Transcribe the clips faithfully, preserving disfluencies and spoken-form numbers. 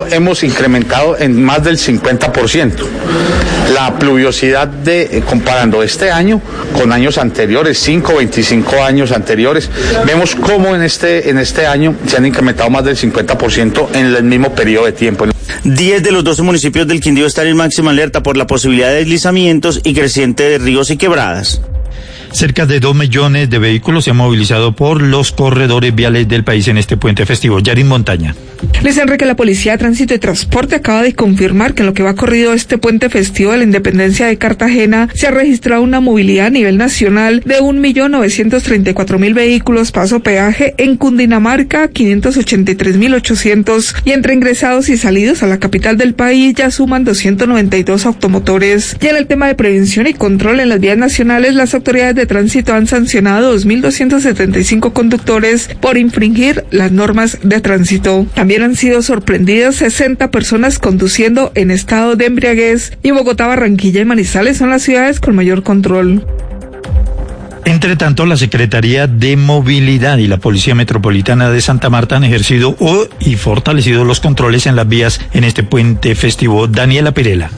hemos incrementado en más del cincuenta por ciento. La pluviosidad de, eh, comparando este año con años anteriores, cinco, veinticinco años anteriores, vemos cómo en este, en este año se han incrementado más del cincuenta por ciento en el mismo periodo de tiempo. diez de los doce municipios del Quindío están en máxima alerta por la posibilidad de deslizamientos y creciente de ríos y quebradas. Cerca de dos millones de vehículos se han movilizado por los corredores viales del país en este puente festivo. Yarin Montaña. Luis Enrique, la Policía de Tránsito y Transporte acaba de confirmar que en lo que va corrido este puente festivo de la Independencia de Cartagena se ha registrado una movilidad a nivel nacional de un millón novecientos treinta y cuatro mil vehículos paso peaje, en Cundinamarca quinientos ochenta y tres mil ochocientos y entre ingresados y salidos a la capital del país ya suman doscientos noventa y dos automotores. Y en el tema de prevención y control en las vías nacionales, las autoridades de tránsito han sancionado dos mil doscientos setenta y cinco conductores por infringir las normas de tránsito. También han sido sorprendidas sesenta personas conduciendo en estado de embriaguez y Bogotá, Barranquilla y Manizales son las ciudades con mayor control. Entre tanto, la Secretaría de Movilidad y la Policía Metropolitana de Santa Marta han ejercido o y fortalecido los controles en las vías en este puente festivo. Daniela Pirela.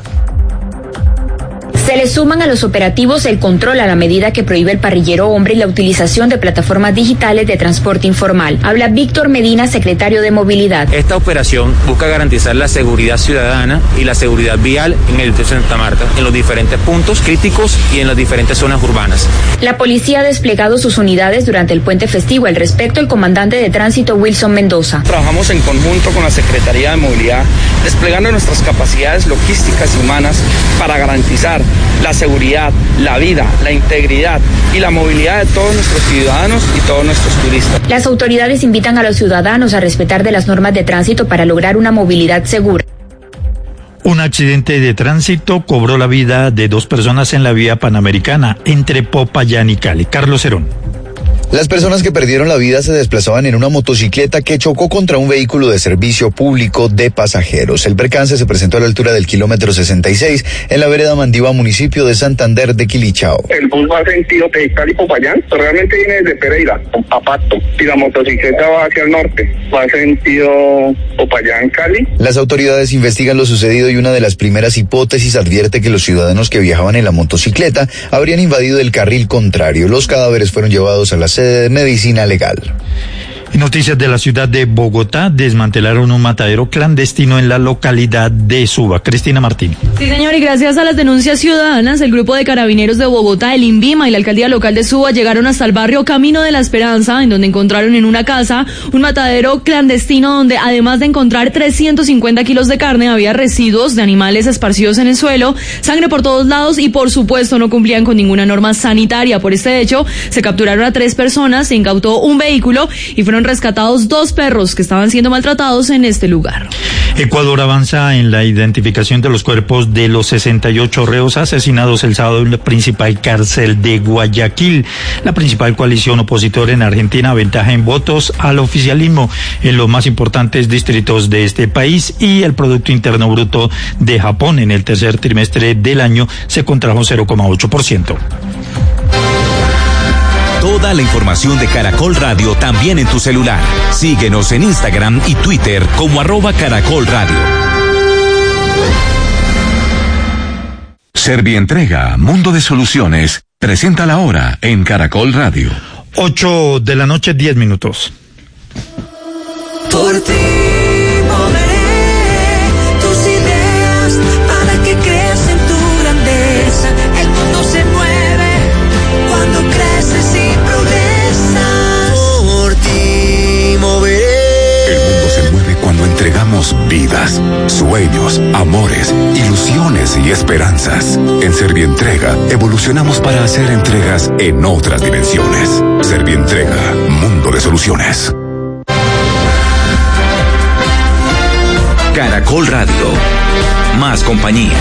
Se le suman a los operativos el control a la medida que prohíbe el parrillero hombre y la utilización de plataformas digitales de transporte informal. Habla Víctor Medina, secretario de Movilidad. Esta operación busca garantizar la seguridad ciudadana y la seguridad vial en el distrito de Santa Marta, en los diferentes puntos críticos y en las diferentes zonas urbanas. La policía ha desplegado sus unidades durante el puente festivo. Al respecto, el comandante de tránsito Wilson Mendoza. Trabajamos en conjunto con la Secretaría de Movilidad, desplegando nuestras capacidades logísticas y humanas para garantizar la seguridad, la vida, la integridad y la movilidad de todos nuestros ciudadanos y todos nuestros turistas. Las autoridades invitan a los ciudadanos a respetar de las normas de tránsito para lograr una movilidad segura. Un accidente de tránsito cobró la vida de dos personas en la vía Panamericana entre Popayán y Cali. Carlos Herón. Las personas que perdieron la vida se desplazaban en una motocicleta que chocó contra un vehículo de servicio público de pasajeros. El percance se presentó a la altura del kilómetro sesenta y seis en la vereda Mandiva, municipio de Santander de Quilichao. El bus va sentido de Cali Popayán, realmente viene desde Pereira, a Pasto, y la motocicleta va hacia el norte, va sentido Popayán, Cali. Las autoridades investigan lo sucedido y una de las primeras hipótesis advierte que los ciudadanos que viajaban en la motocicleta habrían invadido el carril contrario. Los cadáveres fueron llevados a la sede de medicina legal. En noticias de la ciudad de Bogotá, desmantelaron un matadero clandestino en la localidad de Suba. Cristina Martín. Sí, señor, y gracias a las denuncias ciudadanas, el grupo de carabineros de Bogotá, el INVIMA y la alcaldía local de Suba llegaron hasta el barrio Camino de la Esperanza, en donde encontraron en una casa un matadero clandestino donde, además de encontrar trescientos cincuenta kilos de carne, había residuos de animales esparcidos en el suelo, sangre por todos lados y, por supuesto, no cumplían con ninguna norma sanitaria. Por este hecho, se capturaron a tres personas, se incautó un vehículo y fueron rescatados dos perros que estaban siendo maltratados en este lugar. Ecuador avanza en la identificación de los cuerpos de los sesenta y ocho reos asesinados el sábado en la principal cárcel de Guayaquil. La principal coalición opositora en Argentina aventaja en votos al oficialismo en los más importantes distritos de este país, y el Producto Interno Bruto de Japón en el tercer trimestre del año se contrajo cero coma ocho por ciento. Toda la información de Caracol Radio también en tu celular. Síguenos en Instagram y Twitter como arroba Caracol Radio. Servientrega, Mundo de Soluciones, presenta la hora en Caracol Radio. Ocho de la noche, diez minutos. Por ti moveré tus ideas para que crezcan tu grandeza. El mundo se mueve cuando creces y progresas. Por ti moveré. El mundo se mueve cuando entregamos vidas, sueños, amores, ilusiones y esperanzas. En Servientrega evolucionamos para hacer entregas en otras dimensiones. Servientrega, Mundo de Soluciones. Caracol Radio, más compañía.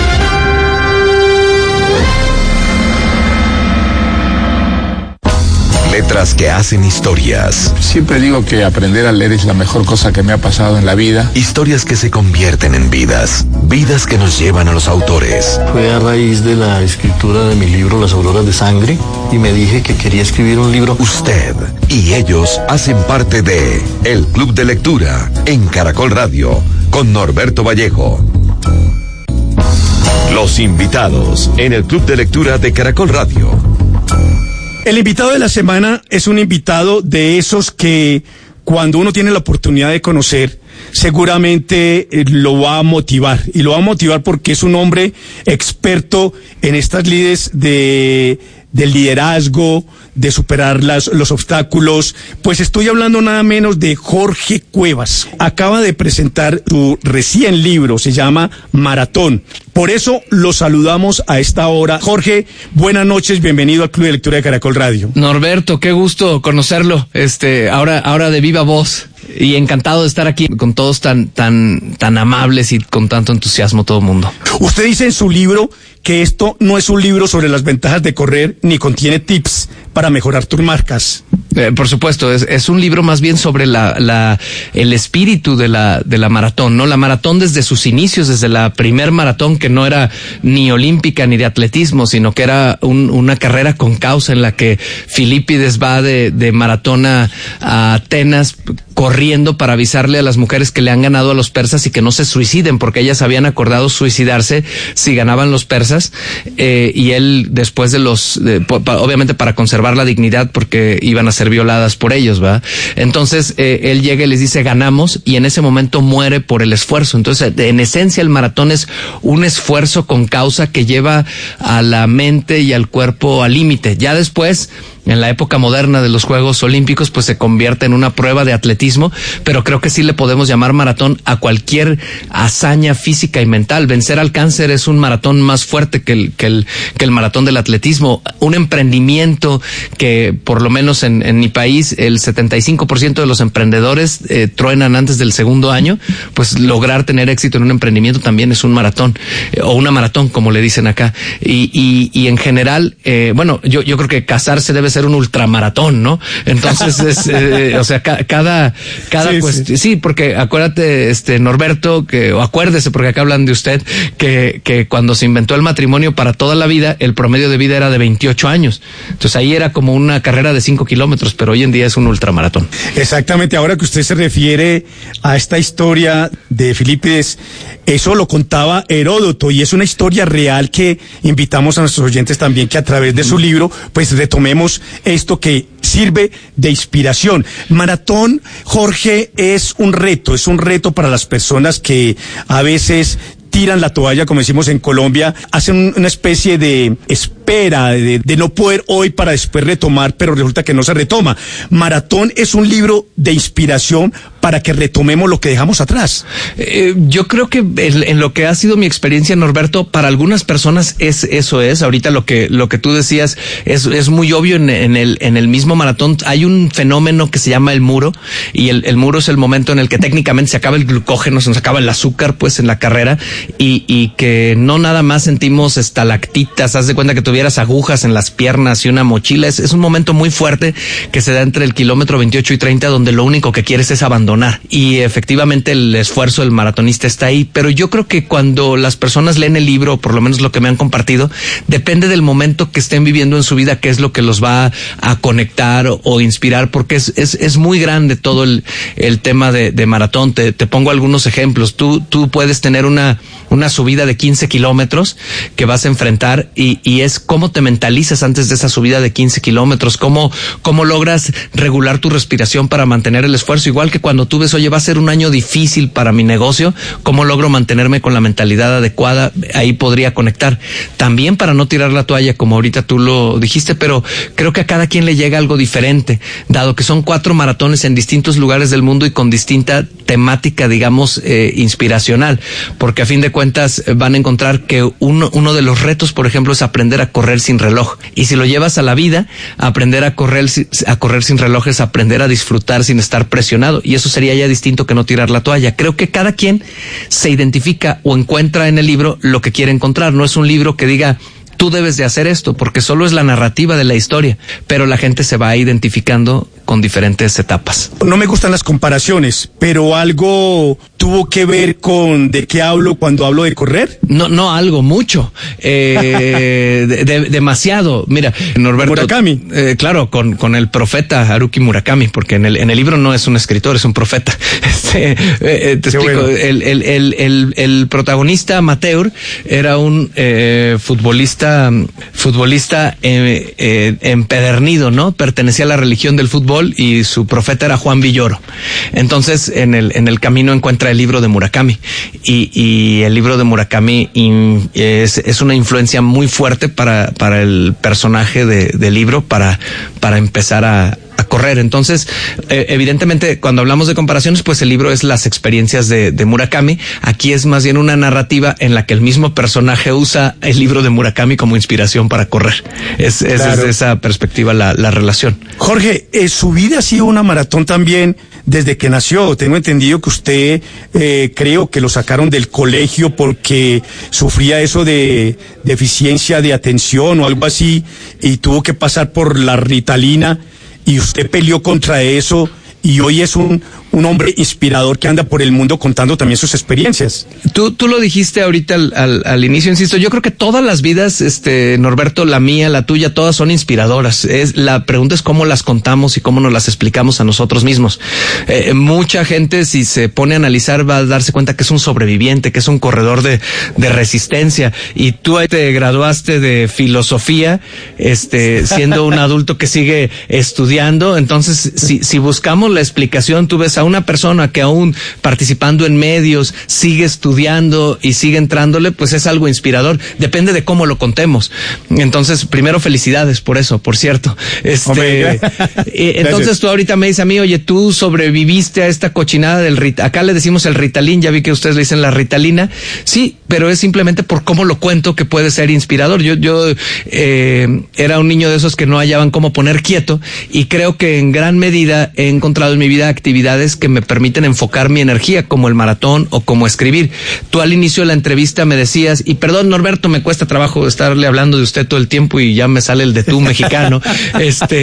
Letras que hacen historias. Siempre digo que aprender a leer es la mejor cosa que me ha pasado en la vida. Historias que se convierten en vidas. Vidas que nos llevan a los autores. Fue a raíz de la escritura de mi libro Las Auroras de Sangre y me dije que quería escribir un libro. Usted y ellos hacen parte de El Club de Lectura en Caracol Radio. con Norberto Vallejo. Los invitados en el Club de Lectura de Caracol Radio. El invitado de la semana es un invitado de esos que cuando uno tiene la oportunidad de conocer, seguramente eh, lo va a motivar. Y lo va a motivar porque es un hombre experto en estas lides de, del liderazgo, de superar las, los obstáculos. Pues estoy hablando nada menos de Jorge Cuevas. Acaba de presentar su recién libro, se llama Maratón. Por eso lo saludamos a esta hora. Jorge, buenas noches, bienvenido al Club de Lectura de Caracol Radio. Norberto, qué gusto conocerlo, este, ahora, ahora de viva voz. Y encantado de estar aquí con todos tan, tan, tan amables y con tanto entusiasmo todo el mundo. Usted dice en su libro que esto no es un libro sobre las ventajas de correr, ni contiene tips para mejorar tus marcas. Eh, por supuesto, es, es un libro más bien sobre la, la, el espíritu de la, de la maratón, ¿no? La maratón desde sus inicios, desde la primer maratón que no era ni olímpica ni de atletismo, sino que era un, una carrera con causa en la que Filipides va de, de maratón a, a Atenas corriendo para avisarle a las mujeres que le han ganado a los persas y que no se suiciden, porque ellas habían acordado suicidarse si ganaban los persas, eh, y él después de los, de, obviamente para conservar la dignidad, porque iban a ser violadas por ellos, ¿va? Entonces, eh, él llega y les dice ganamos, y en ese momento muere por el esfuerzo. Entonces, en esencia, el maratón es un esfuerzo con causa que lleva a la mente y al cuerpo al límite. Ya después, en la época moderna de los Juegos Olímpicos, pues se convierte en una prueba de atletismo, pero creo que sí le podemos llamar maratón a cualquier hazaña física y mental. Vencer al cáncer es un maratón más fuerte que el, que el, que el maratón del atletismo. Un emprendimiento que, por lo menos en, en mi país, el setenta y cinco por ciento de los emprendedores eh, truenan antes del segundo año, pues lograr tener éxito en un emprendimiento también es un maratón, eh, o una maratón, como le dicen acá. Y, y, y en general, eh, bueno, yo, yo creo que casarse debe ser un ultramaratón, ¿no? Entonces, es, eh, o sea, ca cada, cada, sí, pues, sí. sí, porque acuérdate, este, Norberto, que, o acuérdese, porque acá hablan de usted, que, que cuando se inventó el matrimonio para toda la vida, el promedio de vida era de veintiocho años. Entonces ahí era como una carrera de cinco kilómetros, pero hoy en día es un ultramaratón. Exactamente, ahora que usted se refiere a esta historia de Filipides, eso lo contaba Heródoto, y es una historia real que invitamos a nuestros oyentes también que a través de su libro, pues retomemos esto que sirve de inspiración. Maratón, Jorge, es un reto, es un reto para las personas que a veces tiran la toalla, como decimos en Colombia, hacen una especie de espera, de, de no poder hoy para después retomar, pero resulta que no se retoma. Maratón es un libro de inspiración para que retomemos lo que dejamos atrás. Eh, yo creo que en, en lo que ha sido mi experiencia, Norberto, para algunas personas es eso es. Ahorita lo que lo que tú decías es es muy obvio en, en el en el mismo maratón. Hay un fenómeno que se llama el muro, y el, el muro es el momento en el que técnicamente se acaba el glucógeno, se nos acaba el azúcar, pues, en la carrera, y, y que no nada más sentimos estalactitas, haz de cuenta que tuvieras agujas en las piernas y una mochila. Es, es un momento muy fuerte que se da entre el kilómetro veintiocho y treinta, donde lo único que quieres es abandonar. Y efectivamente el esfuerzo del maratonista está ahí, pero yo creo que cuando las personas leen el libro, por lo menos lo que me han compartido, depende del momento que estén viviendo en su vida, qué es lo que los va a conectar o, o inspirar, porque es, es, es muy grande todo el, el tema de, de maratón. Te, te pongo algunos ejemplos. Tú, tú puedes tener una, una subida de quince kilómetros que vas a enfrentar, y, y es cómo te mentalizas antes de esa subida de quince kilómetros, cómo, cómo logras regular tu respiración para mantener el esfuerzo, igual que cuando tú ves, oye, va a ser un año difícil para mi negocio, ¿cómo logro mantenerme con la mentalidad adecuada? Ahí podría conectar. También para no tirar la toalla, como ahorita tú lo dijiste, pero creo que a cada quien le llega algo diferente, dado que son cuatro maratones en distintos lugares del mundo y con distinta temática, digamos, eh, inspiracional, porque a fin de cuentas van a encontrar que uno, uno de los retos, por ejemplo, es aprender a correr sin reloj. Y si lo llevas a la vida, aprender a correr, a correr sin reloj es aprender a disfrutar sin estar presionado. Y eso sería ya distinto que no tirar la toalla. Creo que cada quien se identifica o encuentra en el libro lo que quiere encontrar. No es un libro que diga tú debes de hacer esto, porque solo es la narrativa de la historia, pero la gente se va identificando con diferentes etapas. No me gustan las comparaciones, pero algo tuvo que ver con de qué hablo cuando hablo de correr. No, no algo, mucho, eh, de, de, demasiado. Mira, Norberto. Murakami. Eh, claro, con, con el profeta Haruki Murakami, porque en el, en el libro no es un escritor, es un profeta. Este, eh, te explico, bueno. el, el, el, el, el protagonista amateur era un eh, futbolista, futbolista eh, eh, empedernido, ¿no? Pertenecía a la religión del fútbol y su profeta era Juan Villoro. Entonces, en el, en el camino encuentra el libro de Murakami y, y el libro de Murakami in, es, es una influencia muy fuerte para, para el personaje de, del libro para, para empezar a, a correr. Entonces, eh, evidentemente, cuando hablamos de comparaciones, pues el libro es las experiencias de, de Murakami. Aquí es más bien una narrativa en la que el mismo personaje usa el libro de Murakami como inspiración para correr. Es, es claro. Desde esa perspectiva la, la relación. Jorge, eh, su vida ha sido una maratón también desde que nació. Tengo entendido que usted, eh, creo que lo sacaron del colegio porque sufría eso de deficiencia de atención o algo así y tuvo que pasar por la Ritalina. Y usted peleó contra eso y hoy es un, un hombre inspirador que anda por el mundo contando también sus experiencias. Tú, tú lo dijiste ahorita al, al, al inicio, insisto, yo creo que todas las vidas, este, Norberto, la mía, la tuya, todas son inspiradoras. Es, la pregunta es cómo las contamos y cómo nos las explicamos a nosotros mismos. Eh, mucha gente, si se pone a analizar, va a darse cuenta que es un sobreviviente, que es un corredor de, de resistencia. Y tú ahí te graduaste de filosofía, este, siendo un adulto que sigue estudiando. Entonces, si, si buscamos la explicación, tú ves a una persona que aún participando en medios sigue estudiando y sigue entrándole, pues es algo inspirador. Depende de cómo lo contemos. Entonces, primero felicidades por eso, por cierto. Este, entonces tú ahorita me dices a mí, oye, tú sobreviviste a esta cochinada del Ritalin. Acá le decimos el Ritalin, ya vi que ustedes le dicen la Ritalina. Sí, pero es simplemente por cómo lo cuento que puede ser inspirador. Yo, yo eh, era un niño de esos que no hallaban cómo poner quieto y creo que en gran medida he encontrado en mi vida actividades que me permiten enfocar mi energía, como el maratón o como escribir. Tú al inicio de la entrevista me decías, y perdón Norberto, me cuesta trabajo estarle hablando de usted todo el tiempo y ya me sale el de tú mexicano. este,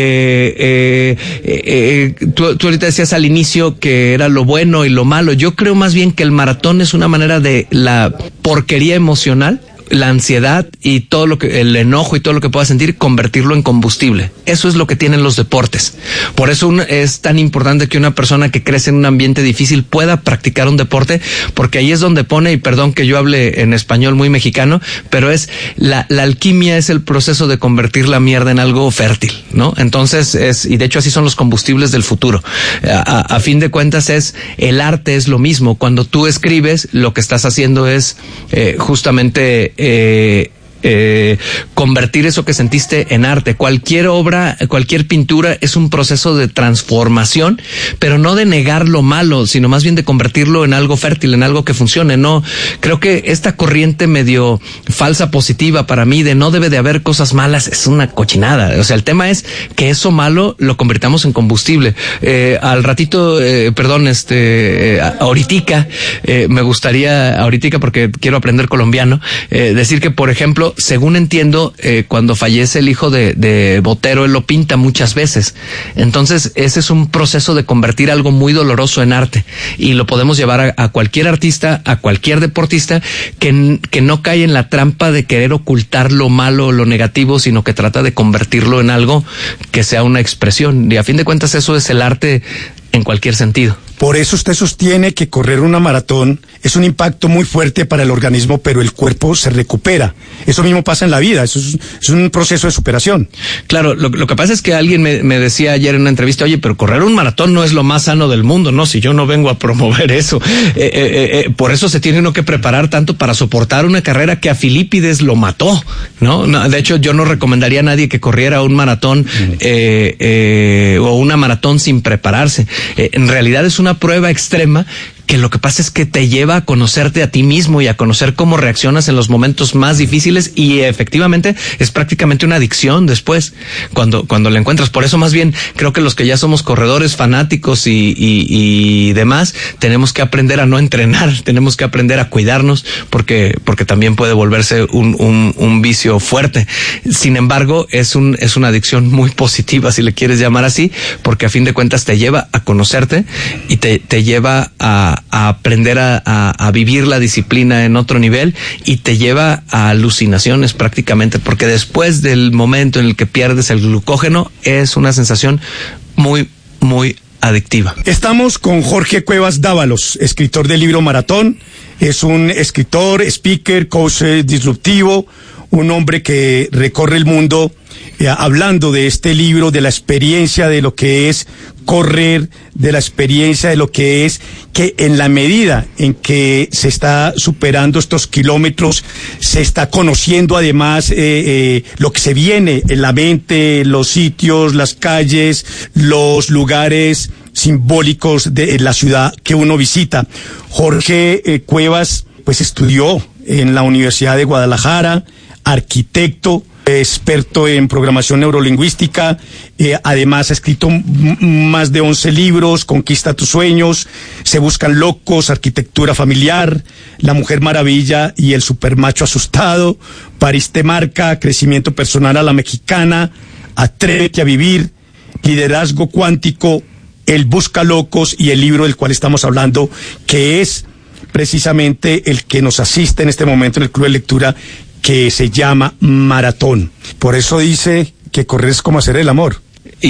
eh, eh, tú, tú ahorita decías al inicio que era lo bueno y lo malo. Yo creo más bien que el maratón es una manera de la porquería emocional, la ansiedad y todo lo que, el enojo y todo lo que pueda sentir, convertirlo en combustible. Eso es lo que tienen los deportes. Por eso un, es tan importante que una persona que crece en un ambiente difícil pueda practicar un deporte, porque ahí es donde pone, y perdón que yo hable en español muy mexicano, pero es la, la alquimia es el proceso de convertir la mierda en algo fértil, ¿no? Entonces es, y de hecho así son los combustibles del futuro. A, a fin de cuentas es, el arte es lo mismo. Cuando tú escribes, lo que estás haciendo es eh, justamente Eh, eh, convertir eso que sentiste en arte. Cualquier obra, cualquier pintura es un proceso de transformación, pero no de negar lo malo, sino más bien de convertirlo en algo fértil, en algo que funcione. No, creo que esta corriente medio falsa positiva para mí de no debe de haber cosas malas es una cochinada. O sea, el tema es que eso malo lo convirtamos en combustible. Eh, al ratito, eh, perdón, este, eh, ahoritica, eh, me gustaría, ahoritica porque quiero aprender colombiano, eh, decir que, por ejemplo, según entiendo, eh, cuando fallece el hijo de, de Botero, él lo pinta muchas veces. Entonces, ese es un proceso de convertir algo muy doloroso en arte. Y lo podemos llevar a, a cualquier artista, a cualquier deportista que, que no cae en la trampa de querer ocultar lo malo o lo negativo, sino que trata de convertirlo en algo que sea una expresión. Y a fin de cuentas, eso es el arte en cualquier sentido. Por eso usted sostiene que correr una maratón es un impacto muy fuerte para el organismo, pero el cuerpo se recupera. Eso mismo pasa en la vida, eso es, es un proceso de superación. Claro, lo, lo que pasa es que alguien me, me decía ayer en una entrevista, oye, pero correr un maratón no es lo más sano del mundo, no, si yo no vengo a promover eso. Eh, eh, eh, por eso se tiene uno que preparar tanto para soportar una carrera que a Filipides lo mató, ¿no? no de hecho, yo no recomendaría a nadie que corriera un maratón eh, eh, o una maratón sin prepararse. Eh, en realidad es una prueba extrema que lo que pasa es que te lleva a conocerte a ti mismo y a conocer cómo reaccionas en los momentos más difíciles, y efectivamente es prácticamente una adicción después cuando cuando la encuentras. Por eso más bien creo que los que ya somos corredores fanáticos y, y, y demás, tenemos que aprender a no entrenar, tenemos que aprender a cuidarnos, porque porque también puede volverse un, un, un vicio fuerte. Sin embargo, es un es una adicción muy positiva, si le quieres llamar así, porque a fin de cuentas te lleva a conocerte y te, te lleva a, a aprender a, a, a vivir la disciplina en otro nivel, y te lleva a alucinaciones prácticamente, porque después del momento en el que pierdes el glucógeno es una sensación muy, muy adictiva. Estamos con Jorge Cuevas Dávalos, escritor del libro Maratón. Es un escritor, speaker, coach disruptivo, un hombre que recorre el mundo eh, hablando de este libro, de la experiencia de lo que es correr, de la experiencia de lo que es que en la medida en que se está superando estos kilómetros, se está conociendo además eh, eh, lo que se viene en la mente, los sitios, las calles, los lugares simbólicos de la ciudad que uno visita. Jorge eh, Cuevas pues estudió en la Universidad de Guadalajara, arquitecto, experto en programación neurolingüística, eh, además ha escrito m- más de once libros: Conquista tus sueños, Se buscan locos, Arquitectura familiar, La mujer maravilla y el supermacho asustado, París te marca, Crecimiento personal a la mexicana, Atrévete a vivir, Liderazgo cuántico, El busca locos, y el libro del cual estamos hablando, que es precisamente el que nos asiste en este momento en el Club de Lectura, que se llama Maratón. Por eso dice que correr es como hacer el amor.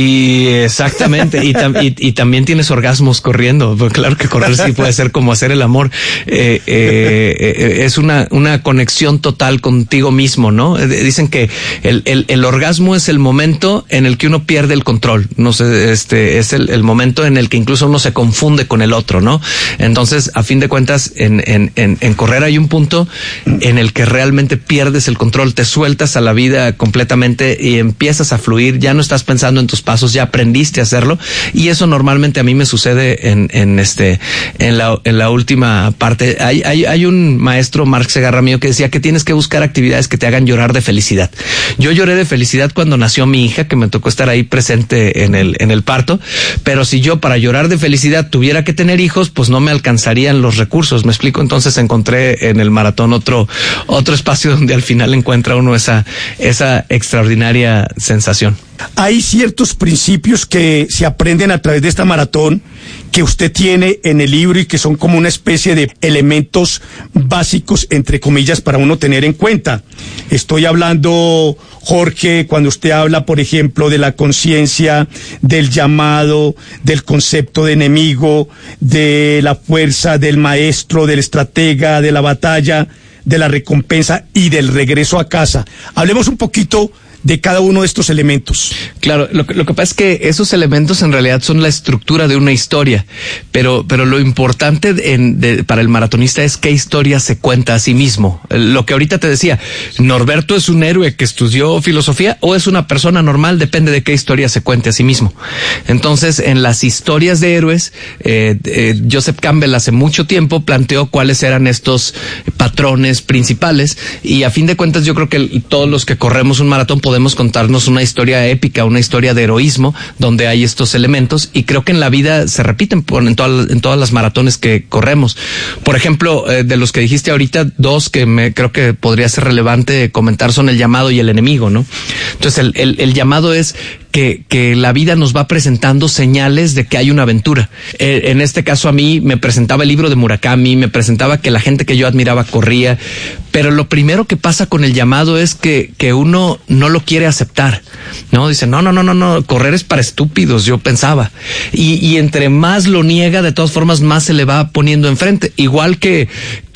Y exactamente, y, tam, y, y también tienes orgasmos corriendo. Pues claro que correr sí puede ser como hacer el amor. Eh, eh, eh, es una, una conexión total contigo mismo, ¿no? Dicen que el, el, el orgasmo es el momento en el que uno pierde el control. No sé, este, es el, el momento en el que incluso uno se confunde con el otro, ¿no? Entonces, a fin de cuentas, en, en, en, en correr hay un punto en el que realmente pierdes el control, te sueltas a la vida completamente y empiezas a fluir, ya no estás pensando en tus pasos, ya aprendiste a hacerlo, y eso normalmente a mí me sucede en, en este, en la, en la última parte. Hay, hay, hay un maestro, Marc Segarra mío, que decía que tienes que buscar actividades que te hagan llorar de felicidad. Yo lloré de felicidad cuando nació mi hija, que me tocó estar ahí presente en el, en el parto, pero si yo para llorar de felicidad tuviera que tener hijos, pues no me alcanzarían los recursos, ¿me explico? Entonces encontré en el maratón otro, otro espacio donde al final encuentra uno esa, esa extraordinaria sensación. Hay ciertos principios que se aprenden a través de esta maratón que usted tiene en el libro y que son como una especie de elementos básicos, entre comillas, para uno tener en cuenta. Estoy hablando, Jorge, cuando usted habla, por ejemplo, de la conciencia, del llamado, del concepto de enemigo, de la fuerza, del maestro, del estratega, de la batalla, de la recompensa y del regreso a casa. Hablemos un poquito de cada uno de estos elementos. Claro, lo que, lo que pasa es que esos elementos en realidad son la estructura de una historia, pero, pero lo importante en, de, para el maratonista es qué historia se cuenta a sí mismo. Lo que ahorita te decía, ¿Norberto es un héroe que estudió filosofía o es una persona normal? Depende de qué historia se cuente a sí mismo. Entonces, en las historias de héroes, eh, eh, Joseph Campbell hace mucho tiempo planteó cuáles eran estos patrones principales, y a fin de cuentas yo creo que todos los que corremos un maratón podemos contarnos una historia épica, una historia de heroísmo, donde hay estos elementos, y creo que en la vida se repiten en, toda, en todas las maratones que corremos. Por ejemplo, eh, de los que dijiste ahorita, dos que me creo que podría ser relevante comentar son el llamado y el enemigo, ¿no? Entonces, el, el, el llamado es que, que la vida nos va presentando señales de que hay una aventura. Eh, en este caso a mí me presentaba el libro de Murakami, me presentaba que la gente que yo admiraba corría, pero lo primero que pasa con el llamado es que, que uno no lo quiere aceptar, ¿no? Dice, no, no, no, no, no, correr es para estúpidos, yo pensaba. Y, y entre más lo niega, de todas formas, más se le va poniendo enfrente. Igual que,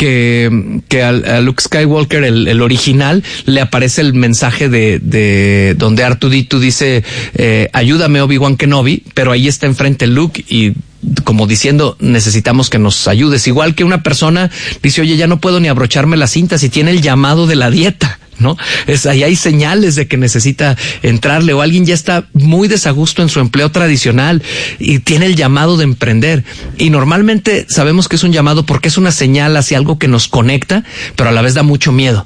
que, que a, a Luke Skywalker, el, el original, le aparece el mensaje de, de donde R dos D dos dice, eh, ayúdame Obi-Wan Kenobi, pero ahí está enfrente Luke y como diciendo, necesitamos que nos ayudes. Igual que una persona dice, oye, ya no puedo ni abrocharme las cintas, y tiene el llamado de la dieta, ¿no? Es, ahí hay señales de que necesita entrarle, o alguien ya está muy desagusto en su empleo tradicional y tiene el llamado de emprender. Y normalmente sabemos que es un llamado porque es una señal hacia algo que nos conecta, pero a la vez da mucho miedo.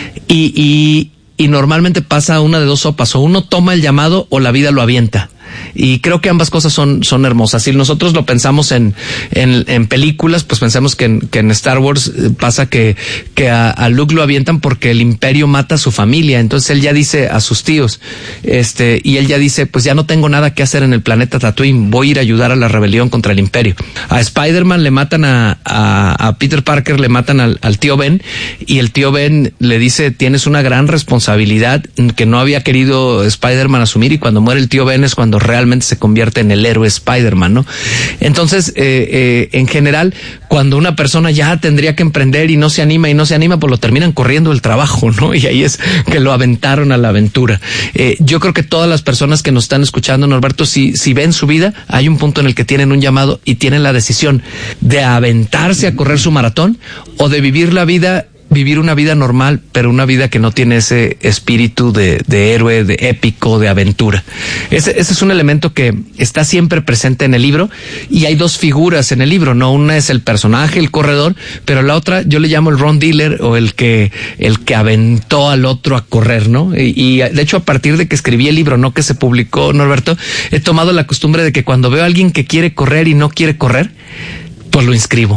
Y, y, y normalmente pasa una de dos sopas, o uno toma el llamado o la vida lo avienta. Y creo que ambas cosas son, son hermosas. Si nosotros lo pensamos en, en, en películas, pues pensemos que en, que en Star Wars pasa que, que a, a Luke lo avientan porque el Imperio mata a su familia. Entonces él ya dice a sus tíos, este, y él ya dice, pues ya no tengo nada que hacer en el planeta Tatooine, voy a ir a ayudar a la rebelión contra el Imperio. A Spider-Man le matan a, a, a Peter Parker, le matan al, al tío Ben, y el tío Ben le dice, tienes una gran responsabilidad que no había querido Spider-Man asumir, y cuando muere el tío Ben es cuando realmente se convierte en el héroe Spider-Man, ¿no? Entonces, eh, eh, en general, cuando una persona ya tendría que emprender y no se anima y no se anima, pues lo terminan corriendo del trabajo, ¿no? Y ahí es que lo aventaron a la aventura. Eh, yo creo que todas las personas que nos están escuchando, Norberto, si, si ven su vida, hay un punto en el que tienen un llamado y tienen la decisión de aventarse a correr su maratón o de vivir la vida vivir una vida normal, pero una vida que no tiene ese espíritu de, de héroe, de épico, de aventura. Ese, ese es un elemento que está siempre presente en el libro, y hay dos figuras en el libro, ¿no? Una es el personaje, el corredor, pero la otra yo le llamo el Ron Dealer, o el que, el que aventó al otro a correr, ¿no? Y, y de hecho, a partir de que escribí el libro, no que se publicó, Norberto, he tomado la costumbre de que cuando veo a alguien que quiere correr y no quiere correr, pues lo inscribo.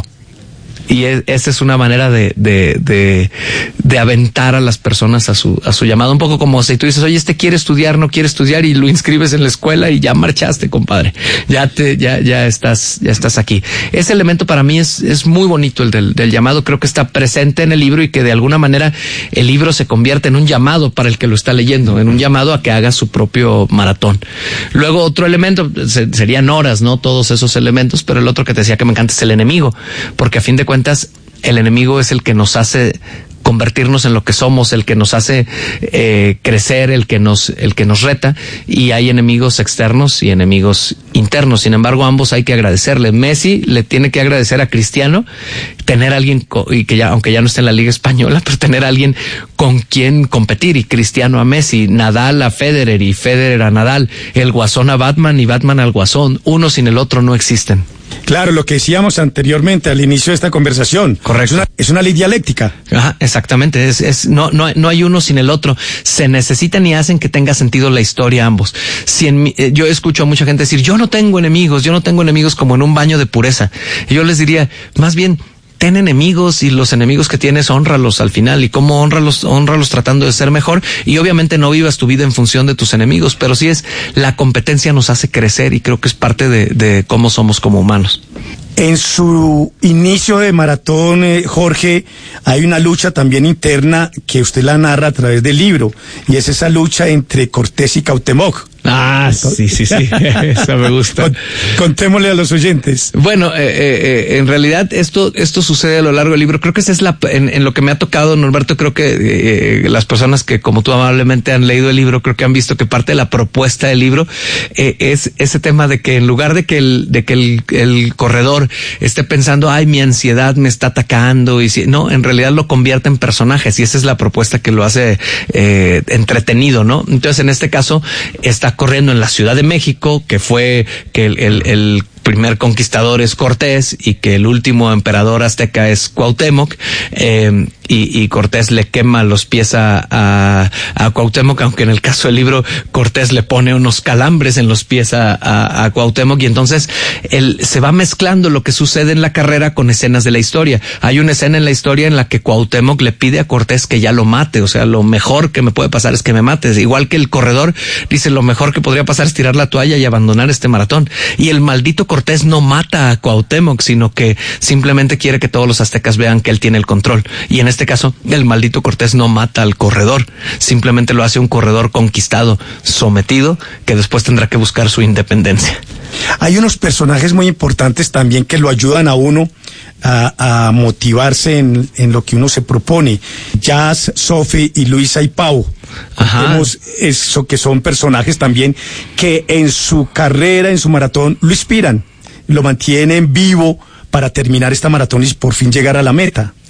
Y es, esa es una manera de, de, de, de aventar a las personas a su, a su llamado. Un poco como si tú dices, oye, este quiere estudiar, no quiere estudiar, y lo inscribes en la escuela y ya marchaste, compadre. Ya te, ya, ya estás, ya estás aquí. Ese elemento para mí es, es muy bonito, el del, del llamado. Creo que está presente en el libro, y que de alguna manera el libro se convierte en un llamado para el que lo está leyendo, en un llamado a que haga su propio maratón. Luego, otro elemento, se, serían horas, ¿no? Todos esos elementos, pero el otro que te decía que me encanta es el enemigo, porque a fin de cuentas, el enemigo es el que nos hace convertirnos en lo que somos, el que nos hace eh, crecer, el que nos, el que nos reta, y hay enemigos externos y enemigos internos. Sin embargo, ambos hay que agradecerle. Messi le tiene que agradecer a Cristiano tener a alguien, y que ya, aunque ya no esté en la Liga Española, pero tener a alguien con quien competir, y Cristiano a Messi, Nadal a Federer y Federer a Nadal, el Guasón a Batman y Batman al Guasón. Uno sin el otro no existen. Claro, lo que decíamos anteriormente al inicio de esta conversación. Correcto. Es una, es una ley dialéctica. Ajá, exactamente. Es, es, no, no, no hay uno sin el otro. Se necesitan y hacen que tenga sentido la historia ambos. Si en mi, eh, yo escucho a mucha gente decir, yo no tengo enemigos, yo no tengo enemigos, como en un baño de pureza. Y yo les diría, más bien, ten enemigos, y los enemigos que tienes, hónralos al final. ¿Y cómo honralos? Honralos tratando de ser mejor, y obviamente no vivas tu vida en función de tus enemigos, pero sí es, la competencia nos hace crecer, y creo que es parte de, de cómo somos como humanos. En su inicio de maratón, eh, Jorge, hay una lucha también interna que usted la narra a través del libro, y es esa lucha entre Cortés y Cuauhtémoc. Ah, sí, sí, sí, eso me gusta. Contémosle a los oyentes. Bueno, eh, eh, en realidad esto esto sucede a lo largo del libro. Creo que esa es la, en, en lo que me ha tocado, Norberto, creo que eh, las personas que, como tú amablemente han leído el libro, creo que han visto que parte de la propuesta del libro eh, es ese tema de que en lugar de que el de que el, el corredor esté pensando, ay, mi ansiedad me está atacando, y si, no, en realidad lo convierte en personajes, y esa es la propuesta que lo hace eh, entretenido, ¿no? Entonces, en este caso, está corriendo en la Ciudad de México, que fue que el, el, el primer conquistador es Cortés, y que el último emperador azteca es Cuauhtémoc, eh, y, y Cortés le quema los pies a, a, a Cuauhtémoc, aunque en el caso del libro Cortés le pone unos calambres en los pies a, a, a Cuauhtémoc, y entonces él, se va mezclando lo que sucede en la carrera con escenas de la historia. Hay una escena en la historia en la que Cuauhtémoc le pide a Cortés que ya lo mate, o sea, lo mejor que me puede pasar es que me mates, igual que el corredor dice, lo mejor que podría pasar es tirar la toalla y abandonar este maratón, y el maldito Cortés no mata a Cuauhtémoc, sino que simplemente quiere que todos los aztecas vean que él tiene el control. Y en este caso, el maldito Cortés no mata al corredor, simplemente lo hace un corredor conquistado, sometido, que después tendrá que buscar su independencia. Hay unos personajes muy importantes también que lo ayudan a uno a, a motivarse en, en lo que uno se propone. Jazz, Sophie y Luisa y Pau. Vemos eso, que son personajes también que en su carrera, en su maratón, lo inspiran, lo mantienen vivo para terminar esta maratón y por fin llegar a la meta.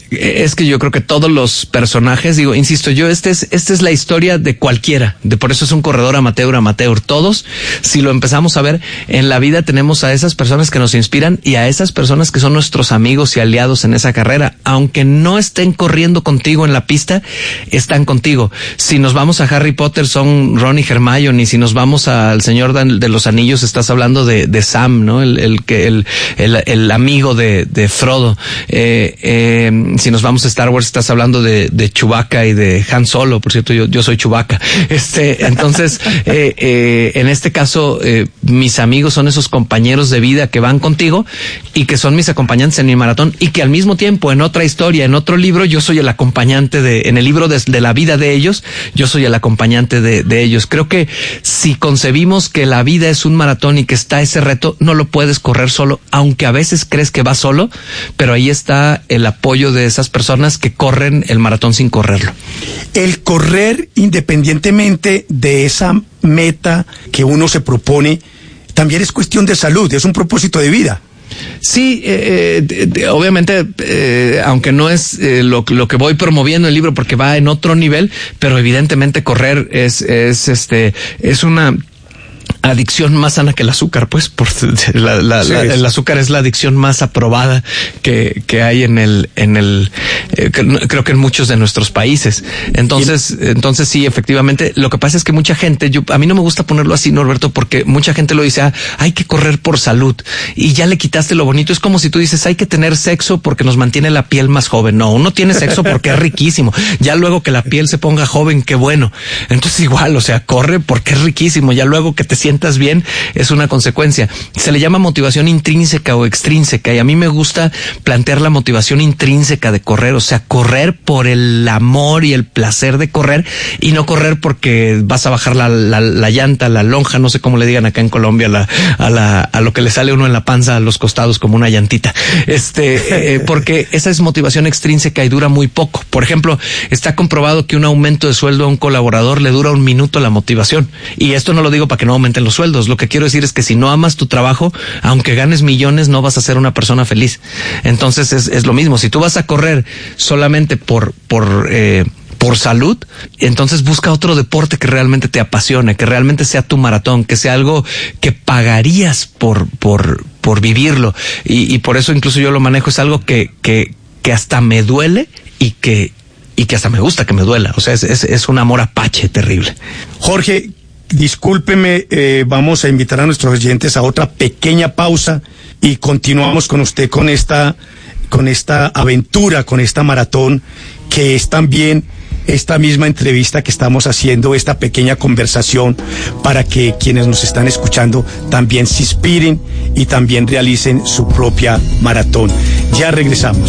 es que yo creo que todos los personajes, digo, insisto, yo, este es, esta es la historia de cualquiera, de por eso es un corredor amateur, amateur. Todos, si lo empezamos a ver, en la vida tenemos a esas personas que nos inspiran y a esas personas que son nuestros amigos y aliados en esa carrera. Aunque no estén corriendo contigo en la pista, están contigo. Si nos vamos a Harry Potter, son Ron y Hermione, y si nos vamos al Señor de los Anillos, estás hablando de, de Sam, ¿no? El, el, el, el, el amigo de, de Frodo. Eh, eh, si nos vamos a Star Wars, estás hablando de, de Chewbacca y de Han Solo. Por cierto, yo, yo soy Chewbacca. Este, entonces, eh, eh, en este caso, eh, mis amigos son esos compañeros de vida que van contigo y que son mis acompañantes en mi maratón, y que al mismo tiempo, en otra historia, en otro libro, yo soy el acompañante de, en el libro de, de la vida de ellos, yo soy el acompañante de, de ellos. Creo que si concebimos que la vida es un maratón y que está ese reto, no lo puedes correr solo, aunque a veces crees que vas solo, pero ahí está el apoyo de esas personas que corren el maratón sin correrlo. El correr, independientemente de esa meta que uno se propone, también es cuestión de salud, es un propósito de vida. Sí, eh, de, de, obviamente, eh, aunque no es eh, lo, lo que voy promoviendo en el libro, porque va en otro nivel, pero evidentemente correr es, es, este, es una adicción más sana que el azúcar, pues, por la, la, sí, la, el azúcar es la adicción más aprobada que, que hay en el, en el, eh, creo que en muchos de nuestros países. Entonces, y, entonces sí, efectivamente, lo que pasa es que mucha gente, yo, a mí no me gusta ponerlo así, Norberto, porque mucha gente lo dice, ah, hay que correr por salud, y ya le quitaste lo bonito. Es como si tú dices, hay que tener sexo porque nos mantiene la piel más joven. No, uno tiene sexo porque es riquísimo. Ya luego que la piel se ponga joven, qué bueno. Entonces igual, o sea, corre porque es riquísimo. Ya luego que te sientas bien es una consecuencia. Se le llama motivación intrínseca o extrínseca, y a mí me gusta plantear la motivación intrínseca de correr, o sea, correr por el amor y el placer de correr, y no correr porque vas a bajar la, la, la llanta, la lonja, no sé cómo le digan acá en Colombia, la, a, la, a lo que le sale uno en la panza, a los costados como una llantita. Este, eh, porque esa es motivación extrínseca y dura muy poco. Por ejemplo, está comprobado que un aumento de sueldo a un colaborador le dura un minuto la motivación. Y esto no lo digo para que no aumenten los sueldos. Lo que quiero decir es que si no amas tu trabajo, aunque ganes millones, no vas a ser una persona feliz. Entonces es, es lo mismo. Si tú vas a correr solamente por, por, eh, por salud, entonces busca otro deporte que realmente te apasione, que realmente sea tu maratón, que sea algo que pagarías por, por, por vivirlo. Y, y por eso incluso yo lo manejo, es algo que, que, que hasta me duele y que, y que hasta me gusta que me duela. O sea, es, es, es un amor apache terrible. Jorge, discúlpeme, eh, vamos a invitar a nuestros oyentes a otra pequeña pausa y continuamos con usted con esta, con esta aventura, con esta maratón, que es también esta misma entrevista que estamos haciendo, esta pequeña conversación, para que quienes nos están escuchando también se inspiren y también realicen su propia maratón. Ya regresamos.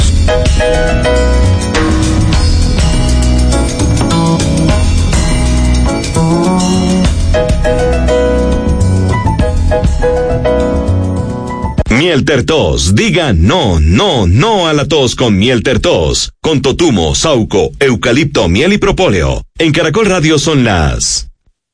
Miel Tertos, diga no, no, no a la tos con Miel Tertos, con totumo, sauco, eucalipto, miel y propóleo. En Caracol Radio son las...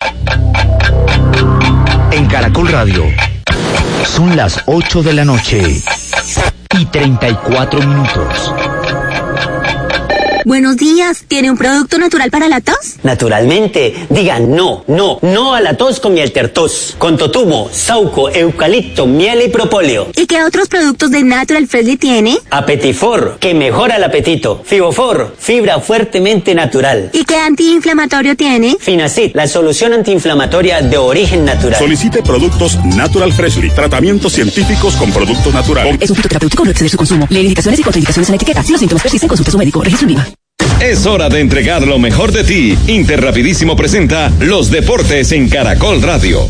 En Caracol Radio son las ocho de la noche y treinta y cuatro minutos. Buenos días, ¿tiene un producto natural para la tos? Naturalmente, diga no, no, no a la tos con Miel Tertos, con totumo, sauco, eucalipto, miel y propóleo. ¿Y qué otros productos de Natural Freshly tiene? Apetifor, que mejora el apetito. Fibofor, fibra fuertemente natural. ¿Y qué antiinflamatorio tiene? Finacid, la solución antiinflamatoria de origen natural. Solicite productos Natural Freshly, tratamientos científicos con productos naturales. Es un fitoterapéutico, no exceder su consumo. Lee indicaciones y contraindicaciones en la etiqueta. Si los síntomas persisten, consulte a su médico. Registro en viva. Es hora de entregar lo mejor de ti. Interrapidísimo presenta los deportes en Caracol Radio.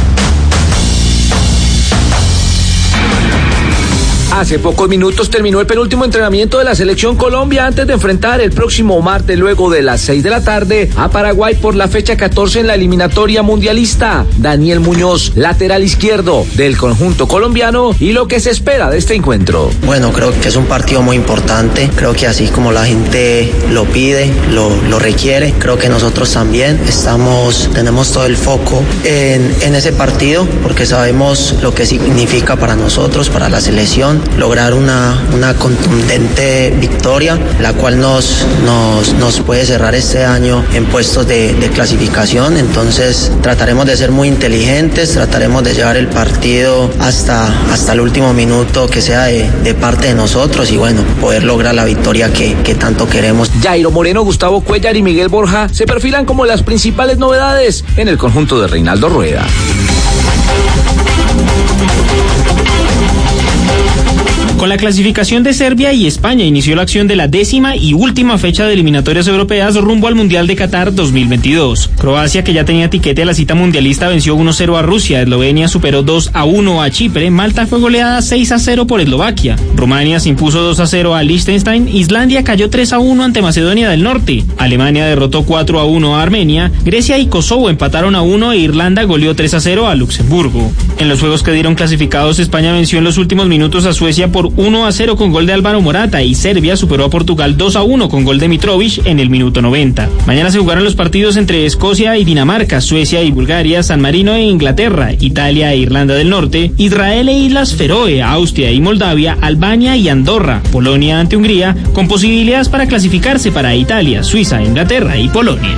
Hace pocos minutos terminó el penúltimo entrenamiento de la Selección Colombia antes de enfrentar el próximo martes, luego de las seis de la tarde, a Paraguay por la fecha catorce en la eliminatoria mundialista. Daniel Muñoz, lateral izquierdo del conjunto colombiano, y lo que se espera de este encuentro. Bueno, creo que es un partido muy importante. Creo que así como la gente lo pide, lo, lo requiere, creo que nosotros también estamos, tenemos todo el foco en, en ese partido, porque sabemos lo que significa para nosotros, para la selección. lograr una, una contundente victoria, la cual nos, nos, nos puede cerrar este año en puestos de, de clasificación. Entonces trataremos de ser muy inteligentes, trataremos de llevar el partido hasta, hasta el último minuto que sea de, de parte de nosotros y bueno, poder lograr la victoria que, que tanto queremos. Jairo Moreno, Gustavo Cuellar y Miguel Borja se perfilan como las principales novedades en el conjunto de Reinaldo Rueda. Con la clasificación de Serbia y España inició la acción de la décima y última fecha de eliminatorias europeas rumbo al Mundial de Qatar dos mil veintidós. Croacia, que ya tenía tiquete a la cita mundialista, venció uno cero a Rusia, Eslovenia superó dos a uno a Chipre, Malta fue goleada seis a cero por Eslovaquia, Rumania se impuso dos a cero a Liechtenstein, Islandia cayó tres a uno ante Macedonia del Norte, Alemania derrotó cuatro a uno a Armenia, Grecia y Kosovo empataron a uno e Irlanda goleó tres a cero a Luxemburgo. En los juegos que dieron clasificados, España venció en los últimos minutos a Suecia por uno a cero con gol de Álvaro Morata y Serbia superó a Portugal dos a uno con gol de Mitrovic en el minuto noventa. Mañana se jugarán los partidos entre Escocia y Dinamarca, Suecia y Bulgaria, San Marino e Inglaterra, Italia e Irlanda del Norte, Israel e Islas Feroe, Austria y Moldavia, Albania y Andorra, Polonia ante Hungría, con posibilidades para clasificarse para Italia, Suiza, Inglaterra y Polonia.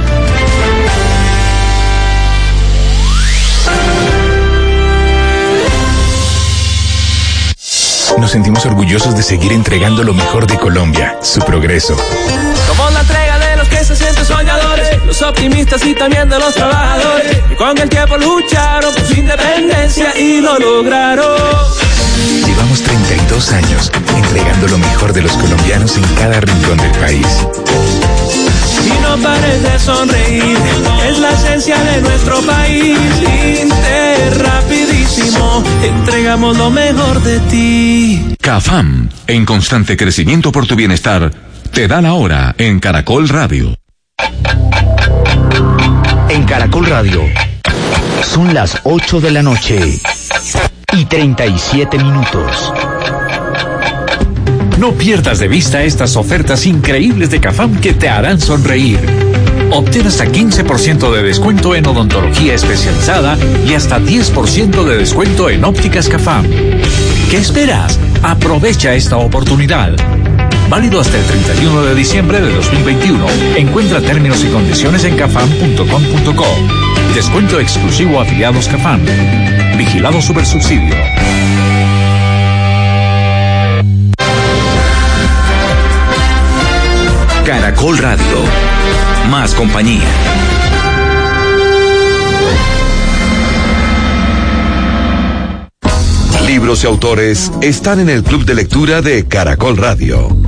Nos sentimos orgullosos de seguir entregando lo mejor de Colombia, su progreso. Somos la entrega de los que se sienten soñadores, los optimistas y también de los trabajadores, que con el tiempo lucharon por su independencia y lo lograron. Llevamos treinta y dos años entregando lo mejor de los colombianos en cada rincón del país. Y no pares de sonreír, es la esencia de nuestro país. Inter, rapidísimo, entregamos lo mejor de ti. CAFAM, en constante crecimiento por tu bienestar, te da la hora en Caracol Radio. En Caracol Radio, son las ocho de la noche y treinta y siete minutos. No pierdas de vista estas ofertas increíbles de CAFAM que te harán sonreír. Obtén hasta quince por ciento de descuento en odontología especializada y hasta diez por ciento de descuento en ópticas CAFAM. ¿Qué esperas? Aprovecha esta oportunidad. Válido hasta el treinta y uno de diciembre de dos mil veintiuno. Encuentra términos y condiciones en cafam punto com punto co. Descuento exclusivo a afiliados CAFAM. Vigilado Supersubsidio. Caracol Radio. Más compañía. Libros y autores están en el Club de Lectura de Caracol Radio.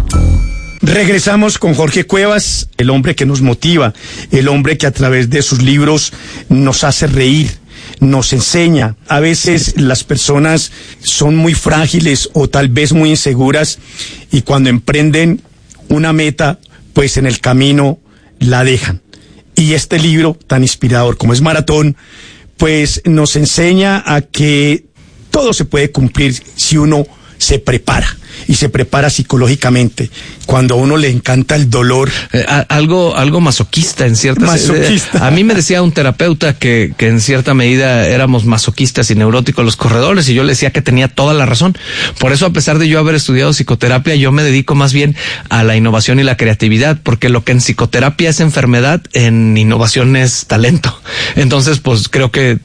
Regresamos con Jorge Cuevas, el hombre que nos motiva, el hombre que a través de sus libros nos hace reír, nos enseña. A veces las personas son muy frágiles o tal vez muy inseguras y cuando emprenden una meta, pues en el camino la dejan. Y este libro tan inspirador como es Maratón, pues nos enseña a que todo se puede cumplir si uno se prepara. Y se prepara psicológicamente. Cuando a uno le encanta el dolor. Eh, a, algo, algo masoquista en cierta Masoquista. Eh, a mí me decía un terapeuta que, que en cierta medida éramos masoquistas y neuróticos los corredores, y yo le decía que tenía toda la razón. Por eso, a pesar de yo haber estudiado psicoterapia, yo me dedico más bien a la innovación y la creatividad, porque lo que en psicoterapia es enfermedad, en innovación es talento. Entonces, pues creo que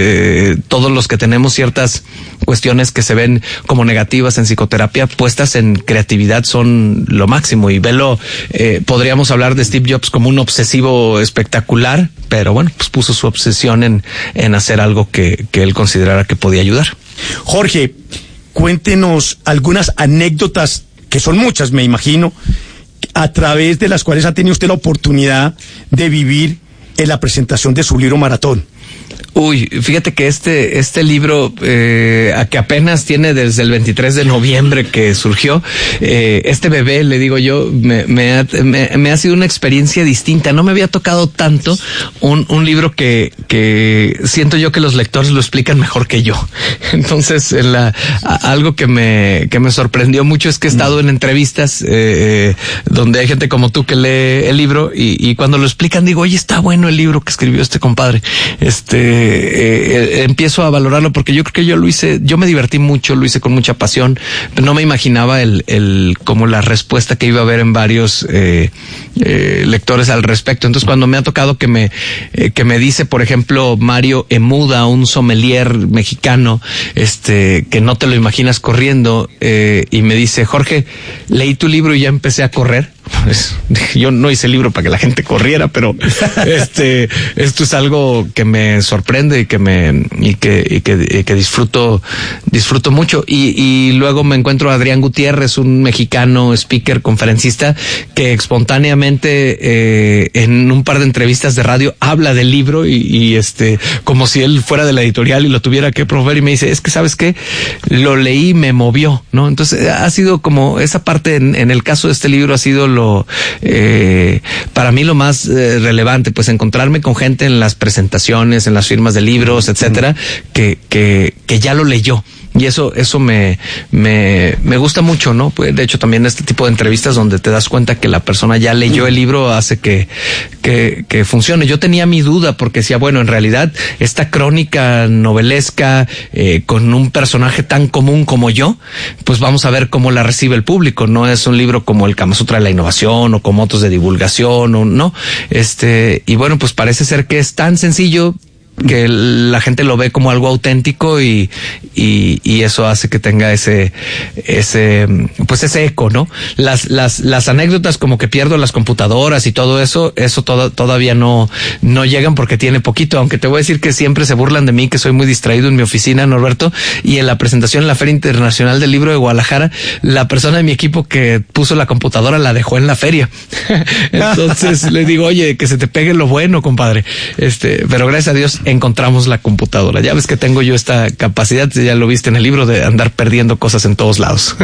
eh, todos los que tenemos ciertas cuestiones que se ven como negativas en psicoterapia, puestas en creatividad, son lo máximo. Y velo, eh, podríamos hablar de Steve Jobs como un obsesivo espectacular, pero bueno, pues puso su obsesión en, en hacer algo que, que él considerara que podía ayudar. Jorge, cuéntenos algunas anécdotas, que son muchas, me imagino, a través de las cuales ha tenido usted la oportunidad de vivir en la presentación de su libro Maratón. Uy, fíjate que este este libro, eh, a que apenas tiene desde el veintitrés de noviembre que surgió, eh, este bebé, le digo yo, me, me, ha, me, me ha sido una experiencia distinta. No me había tocado tanto un, un libro que, que siento yo que los lectores lo explican mejor que yo. Entonces, en la, a, algo que me, que me sorprendió mucho es que he estado en entrevistas eh, donde hay gente como tú que lee el libro y, y cuando lo explican digo, oye, está bueno el libro que escribió este compadre. Este, eh, empiezo a valorarlo porque yo creo que yo lo hice, yo me divertí mucho, lo hice con mucha pasión, pero no me imaginaba el, el como la respuesta que iba a haber en varios eh, eh, lectores al respecto. Entonces, cuando me ha tocado que me eh, que me dice, por ejemplo, Mario Emuda, un sommelier mexicano, este, que no te lo imaginas corriendo, eh, y me dice, Jorge, leí tu libro y ya empecé a correr. Pues, yo no hice el libro para que la gente corriera, pero este, esto es algo que me sorprende y que me, y que, y que, y que disfruto, disfruto mucho. Y, y luego me encuentro a Adrián Gutiérrez, un mexicano, speaker, conferencista, que espontáneamente, eh, en un par de entrevistas de radio habla del libro y, y este, como si él fuera de la editorial y lo tuviera que promover, y me dice, es que sabes qué, lo leí, me movió, ¿no? Entonces ha sido como esa parte en, en el caso de este libro ha sido lo, eh, para mí lo más eh, relevante, pues encontrarme con gente en las presentaciones, en las firmas de libros, etcétera, que, que, que ya lo leyó. Y eso, eso me, me, me gusta mucho, ¿no? Pues de hecho también este tipo de entrevistas donde te das cuenta que la persona ya leyó el libro hace que, que, que funcione. Yo tenía mi duda porque decía, bueno, en realidad esta crónica novelesca, eh, con un personaje tan común como yo, pues vamos a ver cómo la recibe el público. No es un libro como el Kama Sutra de la Innovación o como otros de divulgación o no. Este, y bueno, pues parece ser que es tan sencillo que la gente lo ve como algo auténtico y, y, y eso hace que tenga ese, ese, pues ese eco, ¿no? Las, las, las anécdotas como que pierdo las computadoras y todo eso, eso todo, todavía no, no llegan porque tiene poquito, aunque te voy a decir que siempre se burlan de mí, que soy muy distraído en mi oficina, Norberto, y en la presentación en la Feria Internacional del Libro de Guadalajara, la persona de mi equipo que puso la computadora la dejó en la feria. Entonces le digo, oye, que se te pegue lo bueno, compadre. Este, pero gracias a Dios encontramos la computadora. Ya ves que tengo yo esta capacidad, ya lo viste en el libro, de andar perdiendo cosas en todos lados.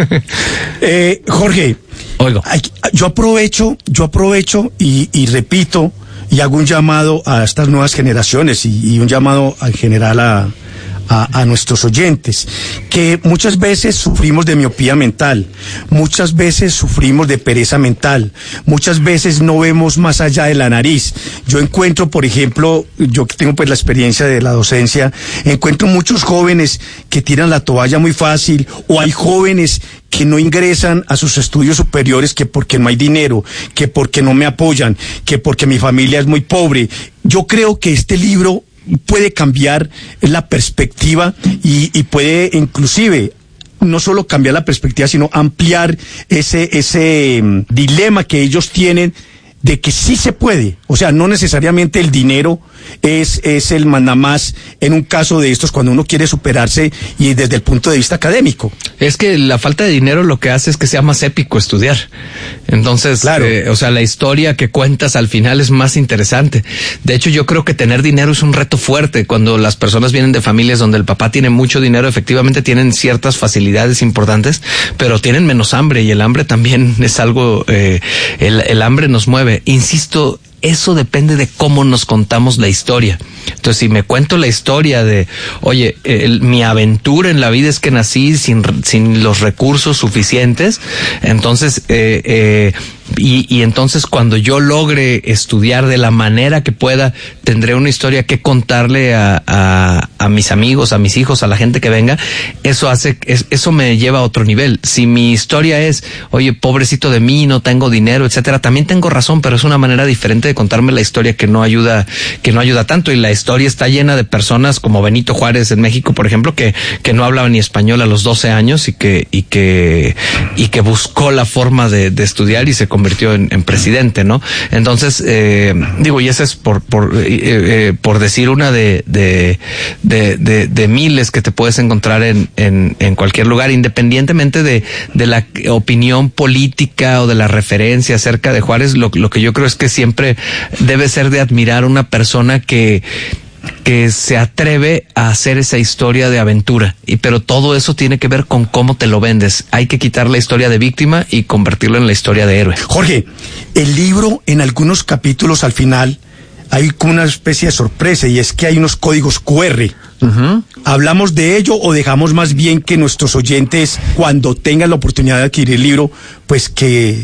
eh, Jorge, oigo. Yo aprovecho, yo aprovecho y, y repito y hago un llamado a estas nuevas generaciones y, y un llamado en general a A, a nuestros oyentes, que muchas veces sufrimos de miopía mental, muchas veces sufrimos de pereza mental, muchas veces no vemos más allá de la nariz. Yo encuentro, por ejemplo, yo que tengo pues la experiencia de la docencia, encuentro muchos jóvenes que tiran la toalla muy fácil, o hay jóvenes que no ingresan a sus estudios superiores que porque no hay dinero, que porque no me apoyan, que porque mi familia es muy pobre. Yo creo que este libro puede cambiar la perspectiva y, y puede inclusive no solo cambiar la perspectiva, sino ampliar ese, ese um, dilema que ellos tienen de que sí se puede. O sea, no necesariamente el dinero es, es el mandamás en un caso de estos cuando uno quiere superarse y desde el punto de vista académico. Es que la falta de dinero lo que hace es que sea más épico estudiar. Entonces, claro. eh, o sea, la historia que cuentas al final es más interesante. De hecho, yo creo que tener dinero es un reto fuerte. Cuando las personas vienen de familias donde el papá tiene mucho dinero, efectivamente tienen ciertas facilidades importantes, pero tienen menos hambre, y el hambre también es algo, eh, el, el hambre nos mueve. Insisto, eso depende de cómo nos contamos la historia. Entonces, si me cuento la historia de, oye, el, mi aventura en la vida es que nací sin, sin los recursos suficientes, entonces, eh, eh, y, y entonces cuando yo logre estudiar de la manera que pueda, tendré una historia que contarle a, a, a mis amigos, a mis hijos, a la gente que venga. Eso hace, es, eso me lleva a otro nivel. Si mi historia es, oye, pobrecito de mí, no tengo dinero, etcétera, también tengo razón, pero es una manera diferente de contarme la historia que no ayuda, que no ayuda tanto. Y la historia está llena de personas como Benito Juárez en México, por ejemplo, que, que no hablaba ni español a los doce años y que, y que, y que buscó la forma de, de estudiar y se convirtió en, en presidente, ¿no? Entonces, eh, digo, y esa es por, por, eh, eh, por decir una de, de, de, de, de miles que te puedes encontrar en, en, en cualquier lugar, independientemente de, de la opinión política o de la referencia acerca de Juárez. Lo, lo que yo creo es que siempre debe ser de admirar una persona que, que se atreve a hacer esa historia de aventura. Y pero todo eso tiene que ver con cómo te lo vendes. Hay que quitar la historia de víctima y convertirlo en la historia de héroe. Jorge, el libro en algunos capítulos al final hay como una especie de sorpresa, y es que hay unos códigos cu erre. Uh-huh. ¿Hablamos de ello o dejamos más bien que nuestros oyentes, cuando tengan la oportunidad de adquirir el libro, pues que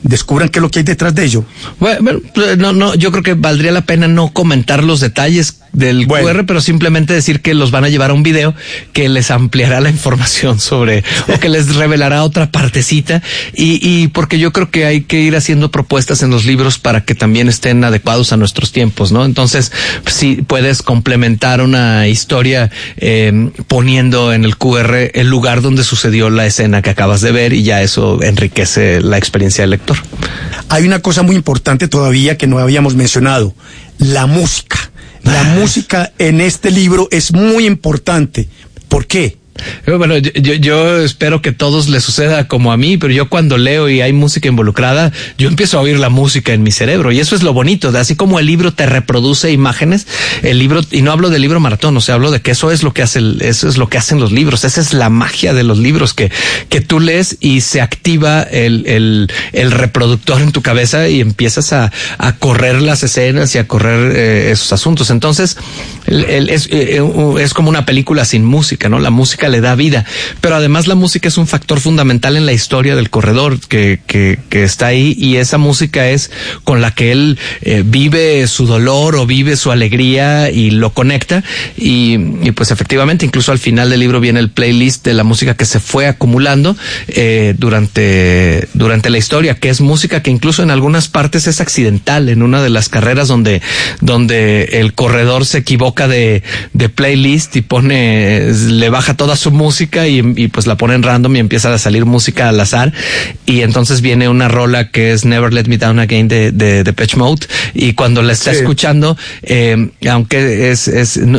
descubran qué es lo que hay detrás de ello. Bueno, no, no, yo creo que valdría la pena no comentar los detalles del bueno. Q R, pero simplemente decir que los van a llevar a un video que les ampliará la información sobre, o que les revelará otra partecita, y, y porque yo creo que hay que ir haciendo propuestas en los libros para que también estén adecuados a nuestros tiempos, ¿no? Entonces, si puedes complementar una historia eh, poniendo en el Q R el lugar donde sucedió la escena que acabas de ver, y ya eso enriquece la experiencia del lector. Hay una cosa muy importante todavía que no habíamos mencionado, la música. La música en este libro es muy importante. ¿Por qué? Bueno, yo, yo, yo espero que todos les suceda como a mí, pero yo cuando leo y hay música involucrada, yo empiezo a oír la música en mi cerebro, y eso es lo bonito, de así como el libro te reproduce imágenes, el libro, y no hablo del libro maratón, o sea, hablo de que eso es lo que hace, el, eso es lo que hacen los libros, esa es la magia de los libros, que, que tú lees y se activa el, el, el reproductor en tu cabeza y empiezas a, a correr las escenas y a correr eh, esos asuntos. Entonces, el, el, es, eh, es como una película sin música, ¿no? La música le da vida, pero además la música es un factor fundamental en la historia del corredor que, que, que está ahí, y esa música es con la que él eh, vive su dolor o vive su alegría y lo conecta, y, y pues efectivamente incluso al final del libro viene el playlist de la música que se fue acumulando eh, durante, durante la historia, que es música que incluso en algunas partes es accidental. En una de las carreras donde, donde el corredor se equivoca de, de playlist y pone, le baja toda su música y, y pues la ponen random y empieza a salir música al azar, y entonces viene una rola que es Never Let Me Down Again de, de, de Depeche Mode, y cuando la está sí. escuchando, eh, aunque es, es no,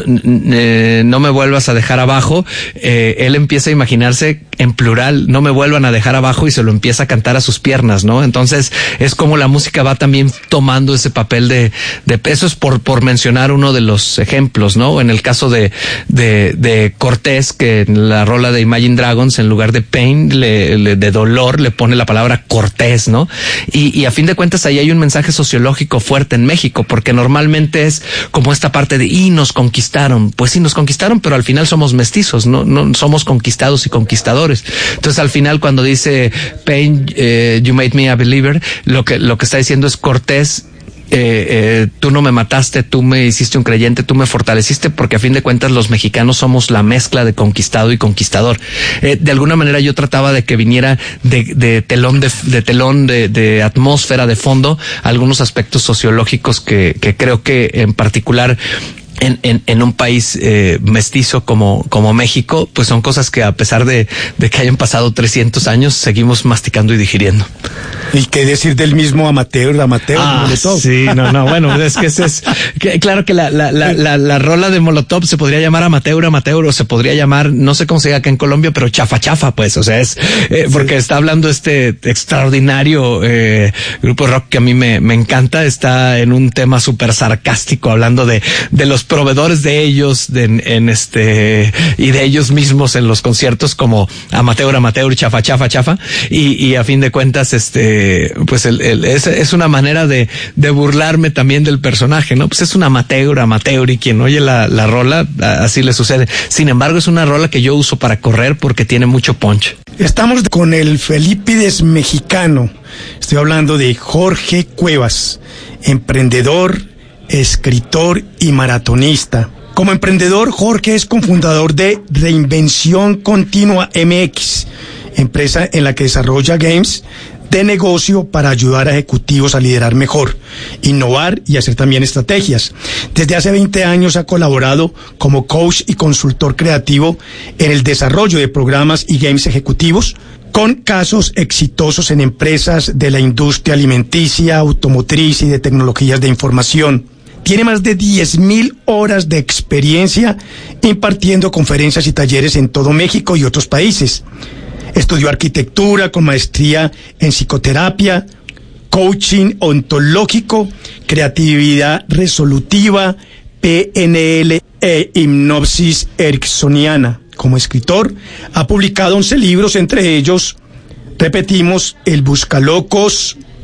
eh, no me vuelvas a dejar abajo, eh, él empieza a imaginarse en plural, no me vuelvan a dejar abajo, y se lo empieza a cantar a sus piernas, ¿no? Entonces es como la música va también tomando ese papel de, de eso es por, por mencionar uno de los ejemplos, ¿no? En el caso de, de, de Cortés, que en la rola de Imagine Dragons, en lugar de pain, le, le, de dolor, le pone la palabra cortés, ¿no? Y, y a fin de cuentas ahí hay un mensaje sociológico fuerte en México, porque normalmente es como esta parte de, y nos conquistaron. Pues sí, nos conquistaron, pero al final somos mestizos, no, no somos conquistados y conquistadores. Entonces al final cuando dice pain, eh, you made me a believer, lo que, lo que está diciendo es Cortés, Eh, eh, tú no me mataste, tú me hiciste un creyente, tú me fortaleciste, porque a fin de cuentas los mexicanos somos la mezcla de conquistado y conquistador. Eh, de alguna manera yo trataba de que viniera de, de telón, de, de telón, de, de atmósfera, de fondo, algunos aspectos sociológicos que, que creo que en particular En, en, en un país eh, mestizo como, como México, pues son cosas que a pesar de, de que hayan pasado trescientos años, seguimos masticando y digiriendo. ¿Y qué decir del mismo amateur, amateur, ah, Molotov? Sí, no, no, bueno, es que ese es, que, claro que la, la, la, la, la rola de Molotov se podría llamar amateur, amateur, o se podría llamar, no sé cómo se diga acá en Colombia, pero chafa, chafa, pues, o sea, es, eh, porque sí. Está hablando este extraordinario eh, grupo de rock que a mí me, me encanta, está en un tema súper sarcástico, hablando de, de los proveedores de ellos, de, en, en este, y de ellos mismos en los conciertos como amateur, amateur, chafa, chafa, chafa, y, y a fin de cuentas, este, pues el, el, es, es una manera de, de burlarme también del personaje, ¿no? Pues es un amateur, amateur, y quien oye la, la rola, así le sucede. Sin embargo, es una rola que yo uso para correr porque tiene mucho punch. Estamos con el Felípides mexicano. Estoy hablando de Jorge Cuevas, emprendedor, escritor y maratonista. Como emprendedor, Jorge es cofundador de Reinvención Continua M X, empresa en la que desarrolla games de negocio para ayudar a ejecutivos a liderar mejor, innovar y hacer también estrategias. Desde hace veinte años ha colaborado como coach y consultor creativo en el desarrollo de programas y games ejecutivos, con casos exitosos en empresas de la industria alimenticia, automotriz y de tecnologías de información. Tiene más de diez mil horas de experiencia impartiendo conferencias y talleres en todo México y otros países. Estudió arquitectura con maestría en psicoterapia, coaching ontológico, creatividad resolutiva, P N L e hipnosis ericksoniana. Como escritor, ha publicado once libros, entre ellos, repetimos, El Buscalocos,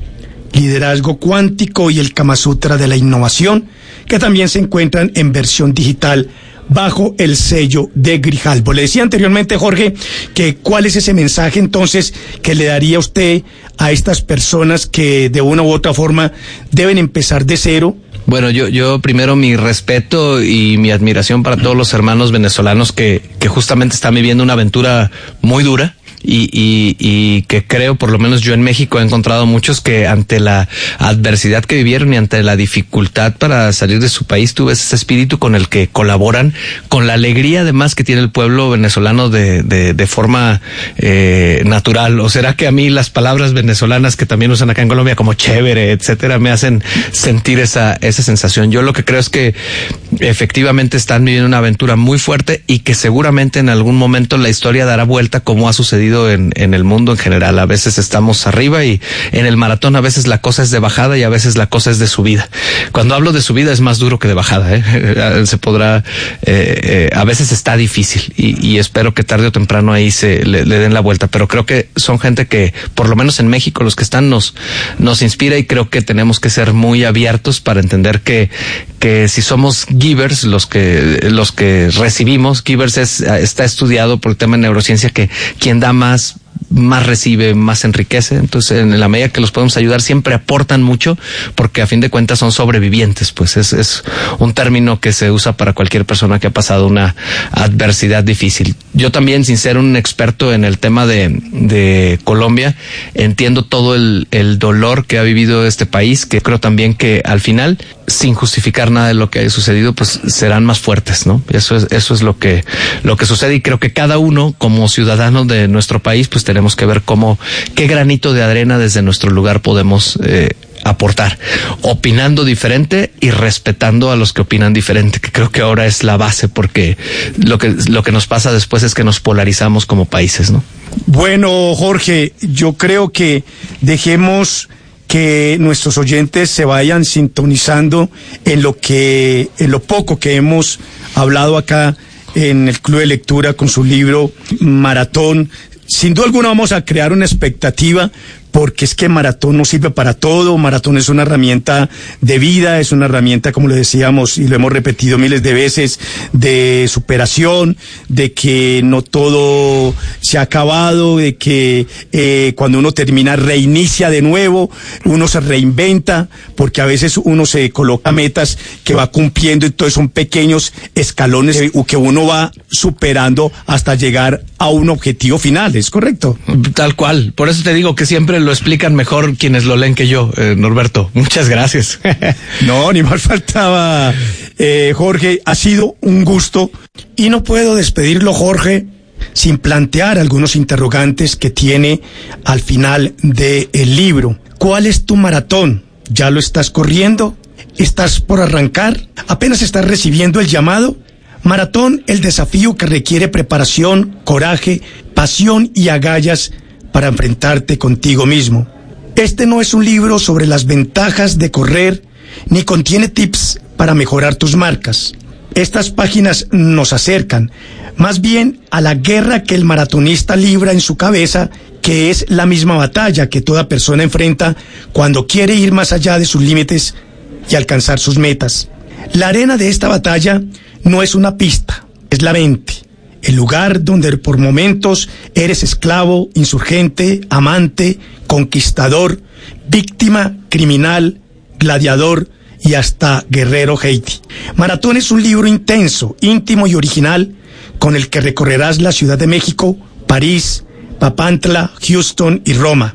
Liderazgo Cuántico y el Kama Sutra de la Innovación, que también se encuentran en versión digital bajo el sello de Grijalbo. Le decía anteriormente, Jorge, que cuál es ese mensaje entonces que le daría usted a estas personas que de una u otra forma deben empezar de cero. Bueno, yo, yo primero mi respeto y mi admiración para todos los hermanos venezolanos que, que justamente están viviendo una aventura muy dura. Y, y, y que creo, por lo menos yo en México he encontrado muchos que ante la adversidad que vivieron y ante la dificultad para salir de su país, tú ves ese espíritu con el que colaboran, con la alegría además que tiene el pueblo venezolano de, de, de forma eh, natural. ¿O será que a mí las palabras venezolanas que también usan acá en Colombia como chévere, etcétera, me hacen sentir esa, esa sensación? Yo lo que creo es que efectivamente están viviendo una aventura muy fuerte y que seguramente en algún momento la historia dará vuelta, como ha sucedido En, en el mundo en general. A veces estamos arriba y en el maratón a veces la cosa es de bajada y a veces la cosa es de subida. Cuando hablo de subida es más duro que de bajada, ¿eh? Se podrá, eh, eh, a veces está difícil y, y espero que tarde o temprano ahí se le, le den la vuelta, pero creo que son gente que, por lo menos en México, los que están nos, nos inspira y creo que tenemos que ser muy abiertos para entender que, que si somos givers, los que, los que recibimos, givers es, está estudiado por el tema de neurociencia que quien da más, más recibe, más enriquece. Entonces, en la medida que los podemos ayudar, siempre aportan mucho, porque a fin de cuentas son sobrevivientes. Pues es, es un término que se usa para cualquier persona que ha pasado una adversidad difícil. Yo también, sin ser un experto en el tema de, de Colombia, entiendo todo el, el dolor que ha vivido este país, que creo también que al final, sin justificar nada de lo que haya sucedido, pues serán más fuertes, ¿no? Eso es, eso es lo que, lo que sucede, y creo que cada uno, como ciudadano de nuestro país, pues tenemos que ver cómo, qué granito de arena desde nuestro lugar podemos eh, aportar, opinando diferente y respetando a los que opinan diferente, que creo que ahora es la base, porque lo que, lo que nos pasa después es que nos polarizamos como países, ¿no? Bueno, Jorge, yo creo que dejemos que nuestros oyentes se vayan sintonizando en lo que, en lo poco que hemos hablado acá en el Club de Lectura con su libro Maratón. Sin duda alguna vamos a crear una expectativa, porque es que Maratón no sirve para todo. Maratón es una herramienta de vida, es una herramienta, como le decíamos y lo hemos repetido miles de veces, de superación, de que no todo se ha acabado, de que eh, cuando uno termina reinicia de nuevo, uno se reinventa, porque a veces uno se coloca metas que va cumpliendo, entonces son pequeños escalones que uno va superando hasta llegar a un objetivo final, ¿es correcto? Tal cual, por eso te digo que siempre lo explican mejor quienes lo leen que yo, eh, Norberto. Muchas gracias. No, ni más faltaba, eh, Jorge. Ha sido un gusto y no puedo despedirlo, Jorge, sin plantear algunos interrogantes que tiene al final del libro. ¿Cuál es tu maratón? ¿Ya lo estás corriendo? ¿Estás por arrancar? ¿Apenas estás recibiendo el llamado? Maratón, el desafío que requiere preparación, coraje, pasión y agallas para enfrentarte contigo mismo. Este no es un libro sobre las ventajas de correr, ni contiene tips para mejorar tus marcas. Estas páginas nos acercan, más bien, a la guerra que el maratonista libra en su cabeza, que es la misma batalla que toda persona enfrenta cuando quiere ir más allá de sus límites y alcanzar sus metas. La arena de esta batalla no es una pista, es la mente. El lugar donde por momentos eres esclavo, insurgente, amante, conquistador, víctima, criminal, gladiador y hasta guerrero Haiti. Maratón es un libro intenso, íntimo y original con el que recorrerás la Ciudad de México, París, Papantla, Houston y Roma.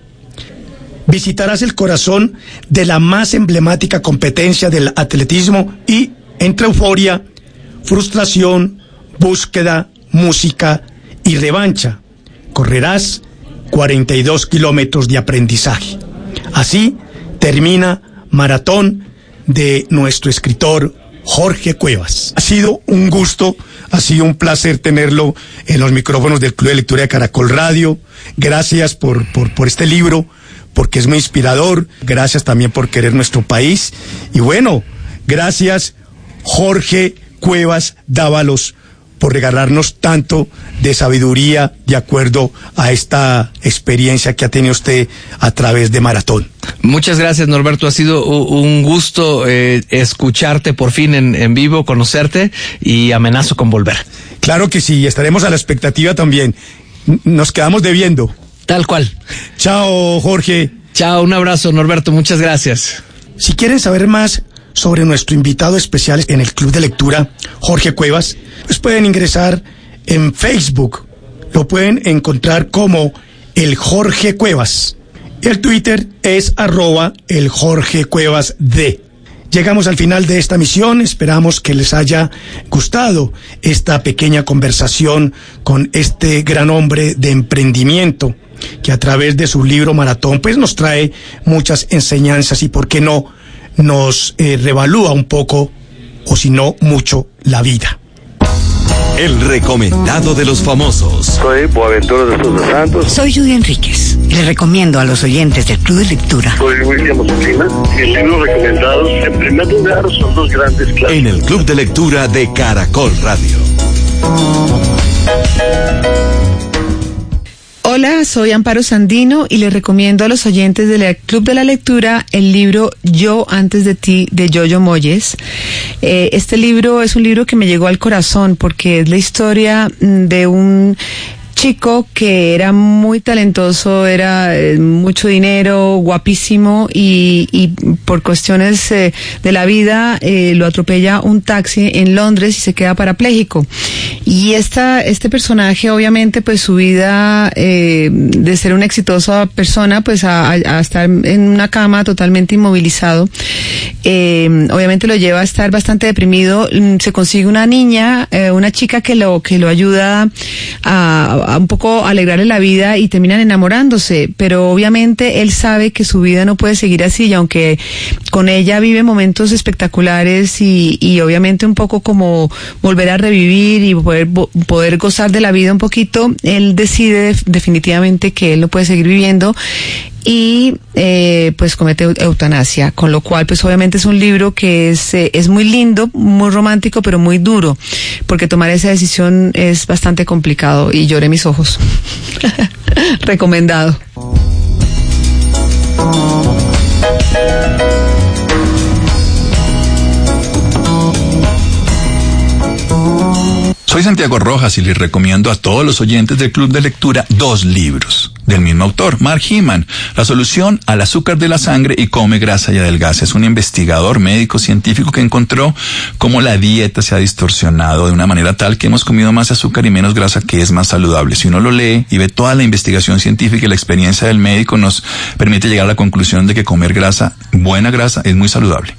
Visitarás el corazón de la más emblemática competencia del atletismo y, entre euforia, frustración, búsqueda, música y revancha, correrás cuarenta y dos kilómetros de aprendizaje. Así termina Maratón de nuestro escritor Jorge Cuevas. Ha sido un gusto, ha sido un placer tenerlo en los micrófonos del Club de Lectura de Caracol Radio. Gracias por, por, por este libro, porque es muy inspirador. Gracias también por querer nuestro país. Y bueno, gracias Jorge Cuevas Dávalos por regalarnos tanto de sabiduría de acuerdo a esta experiencia que ha tenido usted a través de Maratón. Muchas gracias, Norberto. Ha sido un gusto eh, escucharte por fin en, en vivo, conocerte, y amenazo con volver. Claro que sí, estaremos a la expectativa también. Nos quedamos debiendo. Tal cual. Chao, Jorge. Chao, un abrazo, Norberto. Muchas gracias. Si quieren saber más sobre nuestro invitado especial en el Club de Lectura, Jorge Cuevas, pues pueden ingresar en Facebook. Lo pueden encontrar como el Jorge Cuevas. El Twitter es arroba el Jorge Cuevas D. Llegamos al final de esta misión. Esperamos que les haya gustado esta pequeña conversación con este gran hombre de emprendimiento, que a través de su libro Maratón pues nos trae muchas enseñanzas y, por qué no, nos eh, revalúa un poco, o si no mucho, la vida. El recomendado de los famosos. Soy Boaventura de Sousa Santos. Soy Judy Enríquez. Le recomiendo a los oyentes del Club de Lectura. Soy William Ospina. Mis libros recomendados, en primer lugar, son dos grandes clásicos. En el Club de Lectura de Caracol Radio. Hola, soy Amparo Sandino y les recomiendo a los oyentes del Club de la Lectura el libro Yo antes de ti, de Yoyo Moyes. Eh, este libro es un libro que me llegó al corazón porque es la historia de un chico que era muy talentoso, era eh, mucho dinero, guapísimo, y, y por cuestiones eh, de la vida eh, lo atropella un taxi en Londres y se queda parapléjico. Y esta, este personaje, obviamente, pues su vida eh, de ser una exitosa persona, pues a, a estar en una cama totalmente inmovilizado, eh, obviamente lo lleva a estar bastante deprimido. Se consigue una niña, eh, una chica que lo que lo ayuda a, a un poco alegrarle la vida y terminan enamorándose, pero obviamente él sabe que su vida no puede seguir así, y aunque con ella vive momentos espectaculares y, y obviamente un poco como volver a revivir y poder, poder gozar de la vida un poquito, él decide definitivamente que él no puede seguir viviendo y eh, pues comete eutanasia, con lo cual pues obviamente es un libro que es eh, es muy lindo, muy romántico, pero muy duro, porque tomar esa decisión es bastante complicado y lloré mis ojos. Recomendado. Soy Santiago Rojas y les recomiendo a todos los oyentes del Club de Lectura dos libros del mismo autor, Mark Hyman. La solución al azúcar de la sangre y Come grasa y adelgaza. Es un investigador médico científico que encontró cómo la dieta se ha distorsionado de una manera tal que hemos comido más azúcar y menos grasa, que es más saludable. Si uno lo lee y ve toda la investigación científica y la experiencia del médico, nos permite llegar a la conclusión de que comer grasa, buena grasa, es muy saludable.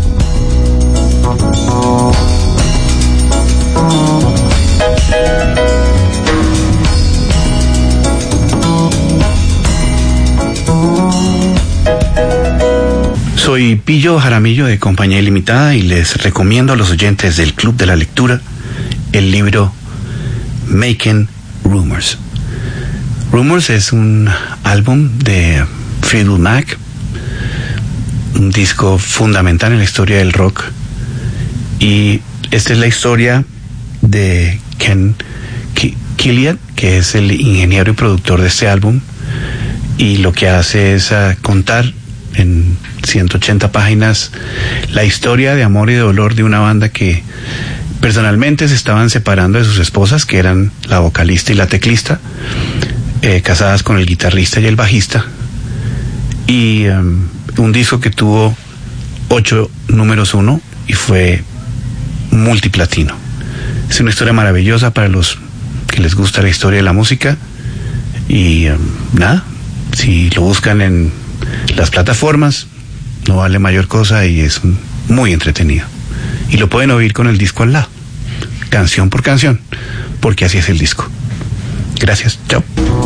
Soy Pillo Jaramillo de Compañía Ilimitada y les recomiendo a los oyentes del Club de la Lectura el libro Making Rumors. Rumors es un álbum de Fleetwood Mac, un disco fundamental en la historia del rock, y esta es la historia de Ken Killian, que es el ingeniero y productor de este álbum, y lo que hace es uh, contar en ciento ochenta páginas la historia de amor y de dolor de una banda que personalmente se estaban separando de sus esposas, que eran la vocalista y la teclista, eh, casadas con el guitarrista y el bajista, y um, un disco que tuvo ocho números uno y fue multiplatino. Es una historia maravillosa para los que les gusta la historia de la música, y um, nada, si lo buscan en las plataformas, no vale mayor cosa y es muy entretenido. Y lo pueden oír con el disco al lado, canción por canción, porque así es el disco. Gracias, chao.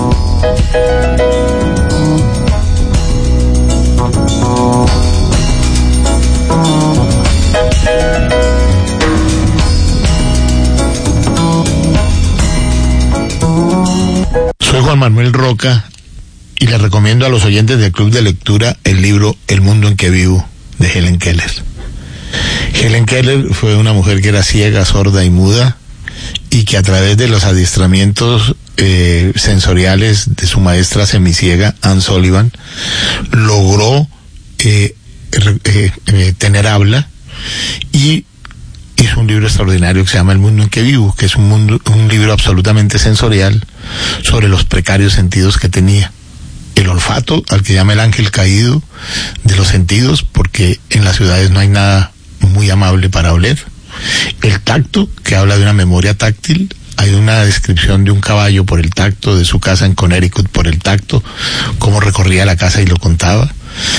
Soy Juan Manuel Roca y les recomiendo a los oyentes del Club de Lectura el libro El mundo en que vivo, de Helen Keller. Helen Keller fue una mujer que era ciega, sorda y muda, y que a través de los adiestramientos eh, sensoriales de su maestra semiciega, Anne Sullivan, logró eh, eh, eh, tener habla, y hizo un libro extraordinario que se llama El mundo en que vivo, que es un mundo, un libro absolutamente sensorial sobre los precarios sentidos que tenía. El olfato, al que llama el ángel caído de los sentidos, porque en las ciudades no hay nada muy amable para oler. El tacto, que habla de una memoria táctil. Hay una descripción de un caballo por el tacto, de su casa en Connecticut por el tacto, cómo recorría la casa y lo contaba.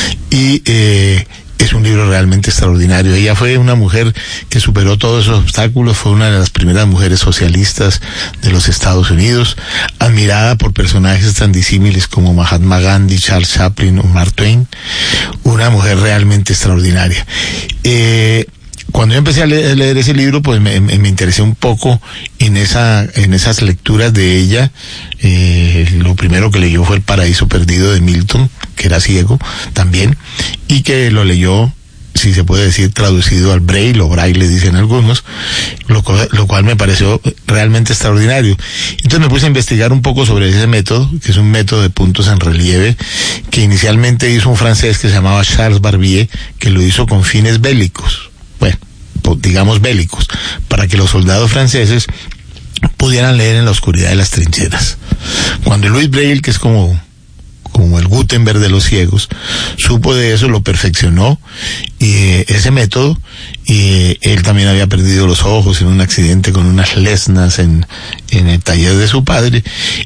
Y eh, es un libro realmente extraordinario. Ella fue una mujer que superó todos esos obstáculos, fue una de las primeras mujeres socialistas de los Estados Unidos, admirada por personajes tan disímiles como Mahatma Gandhi, Charles Chaplin o Mark Twain. Una mujer realmente extraordinaria. Eh, Cuando yo empecé a leer, a leer ese libro, pues me, me, me interesé un poco en esa, en esas lecturas de ella. Eh, lo primero que leyó fue El paraíso perdido de Milton, que era ciego también, y que lo leyó, si se puede decir, traducido al braille, o braille dicen algunos, lo, lo cual me pareció realmente extraordinario. Entonces me puse a investigar un poco sobre ese método, que es un método de puntos en relieve, que inicialmente hizo un francés que se llamaba Charles Barbier, que lo hizo con fines bélicos. Bueno, digamos bélicos, para que los soldados franceses pudieran leer en la oscuridad de las trincheras. Cuando Louis Braille, que es como, como el Gutenberg de los ciegos, supo de eso, lo perfeccionó, y eh, ese método, y eh, él también había perdido los ojos en un accidente con unas lesnas en, en el taller de su padre,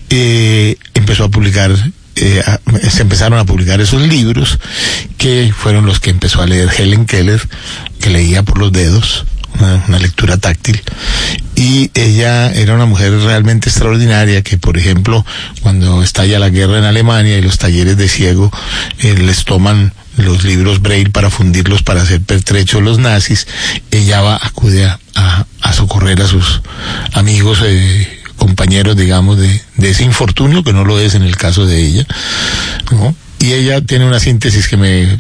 eh, empezó a publicar Eh, a, se empezaron a publicar esos libros, que fueron los que empezó a leer Helen Keller, que leía por los dedos, una, una lectura táctil, y ella era una mujer realmente extraordinaria, que por ejemplo, cuando estalla la guerra en Alemania y los talleres de ciego eh, les toman los libros Braille para fundirlos para hacer pertrechos los nazis, ella va, acude a, a, a socorrer a sus amigos, eh, compañeros, digamos, de, de ese infortunio, que no lo es en el caso de ella, ¿no? Y ella tiene una síntesis que me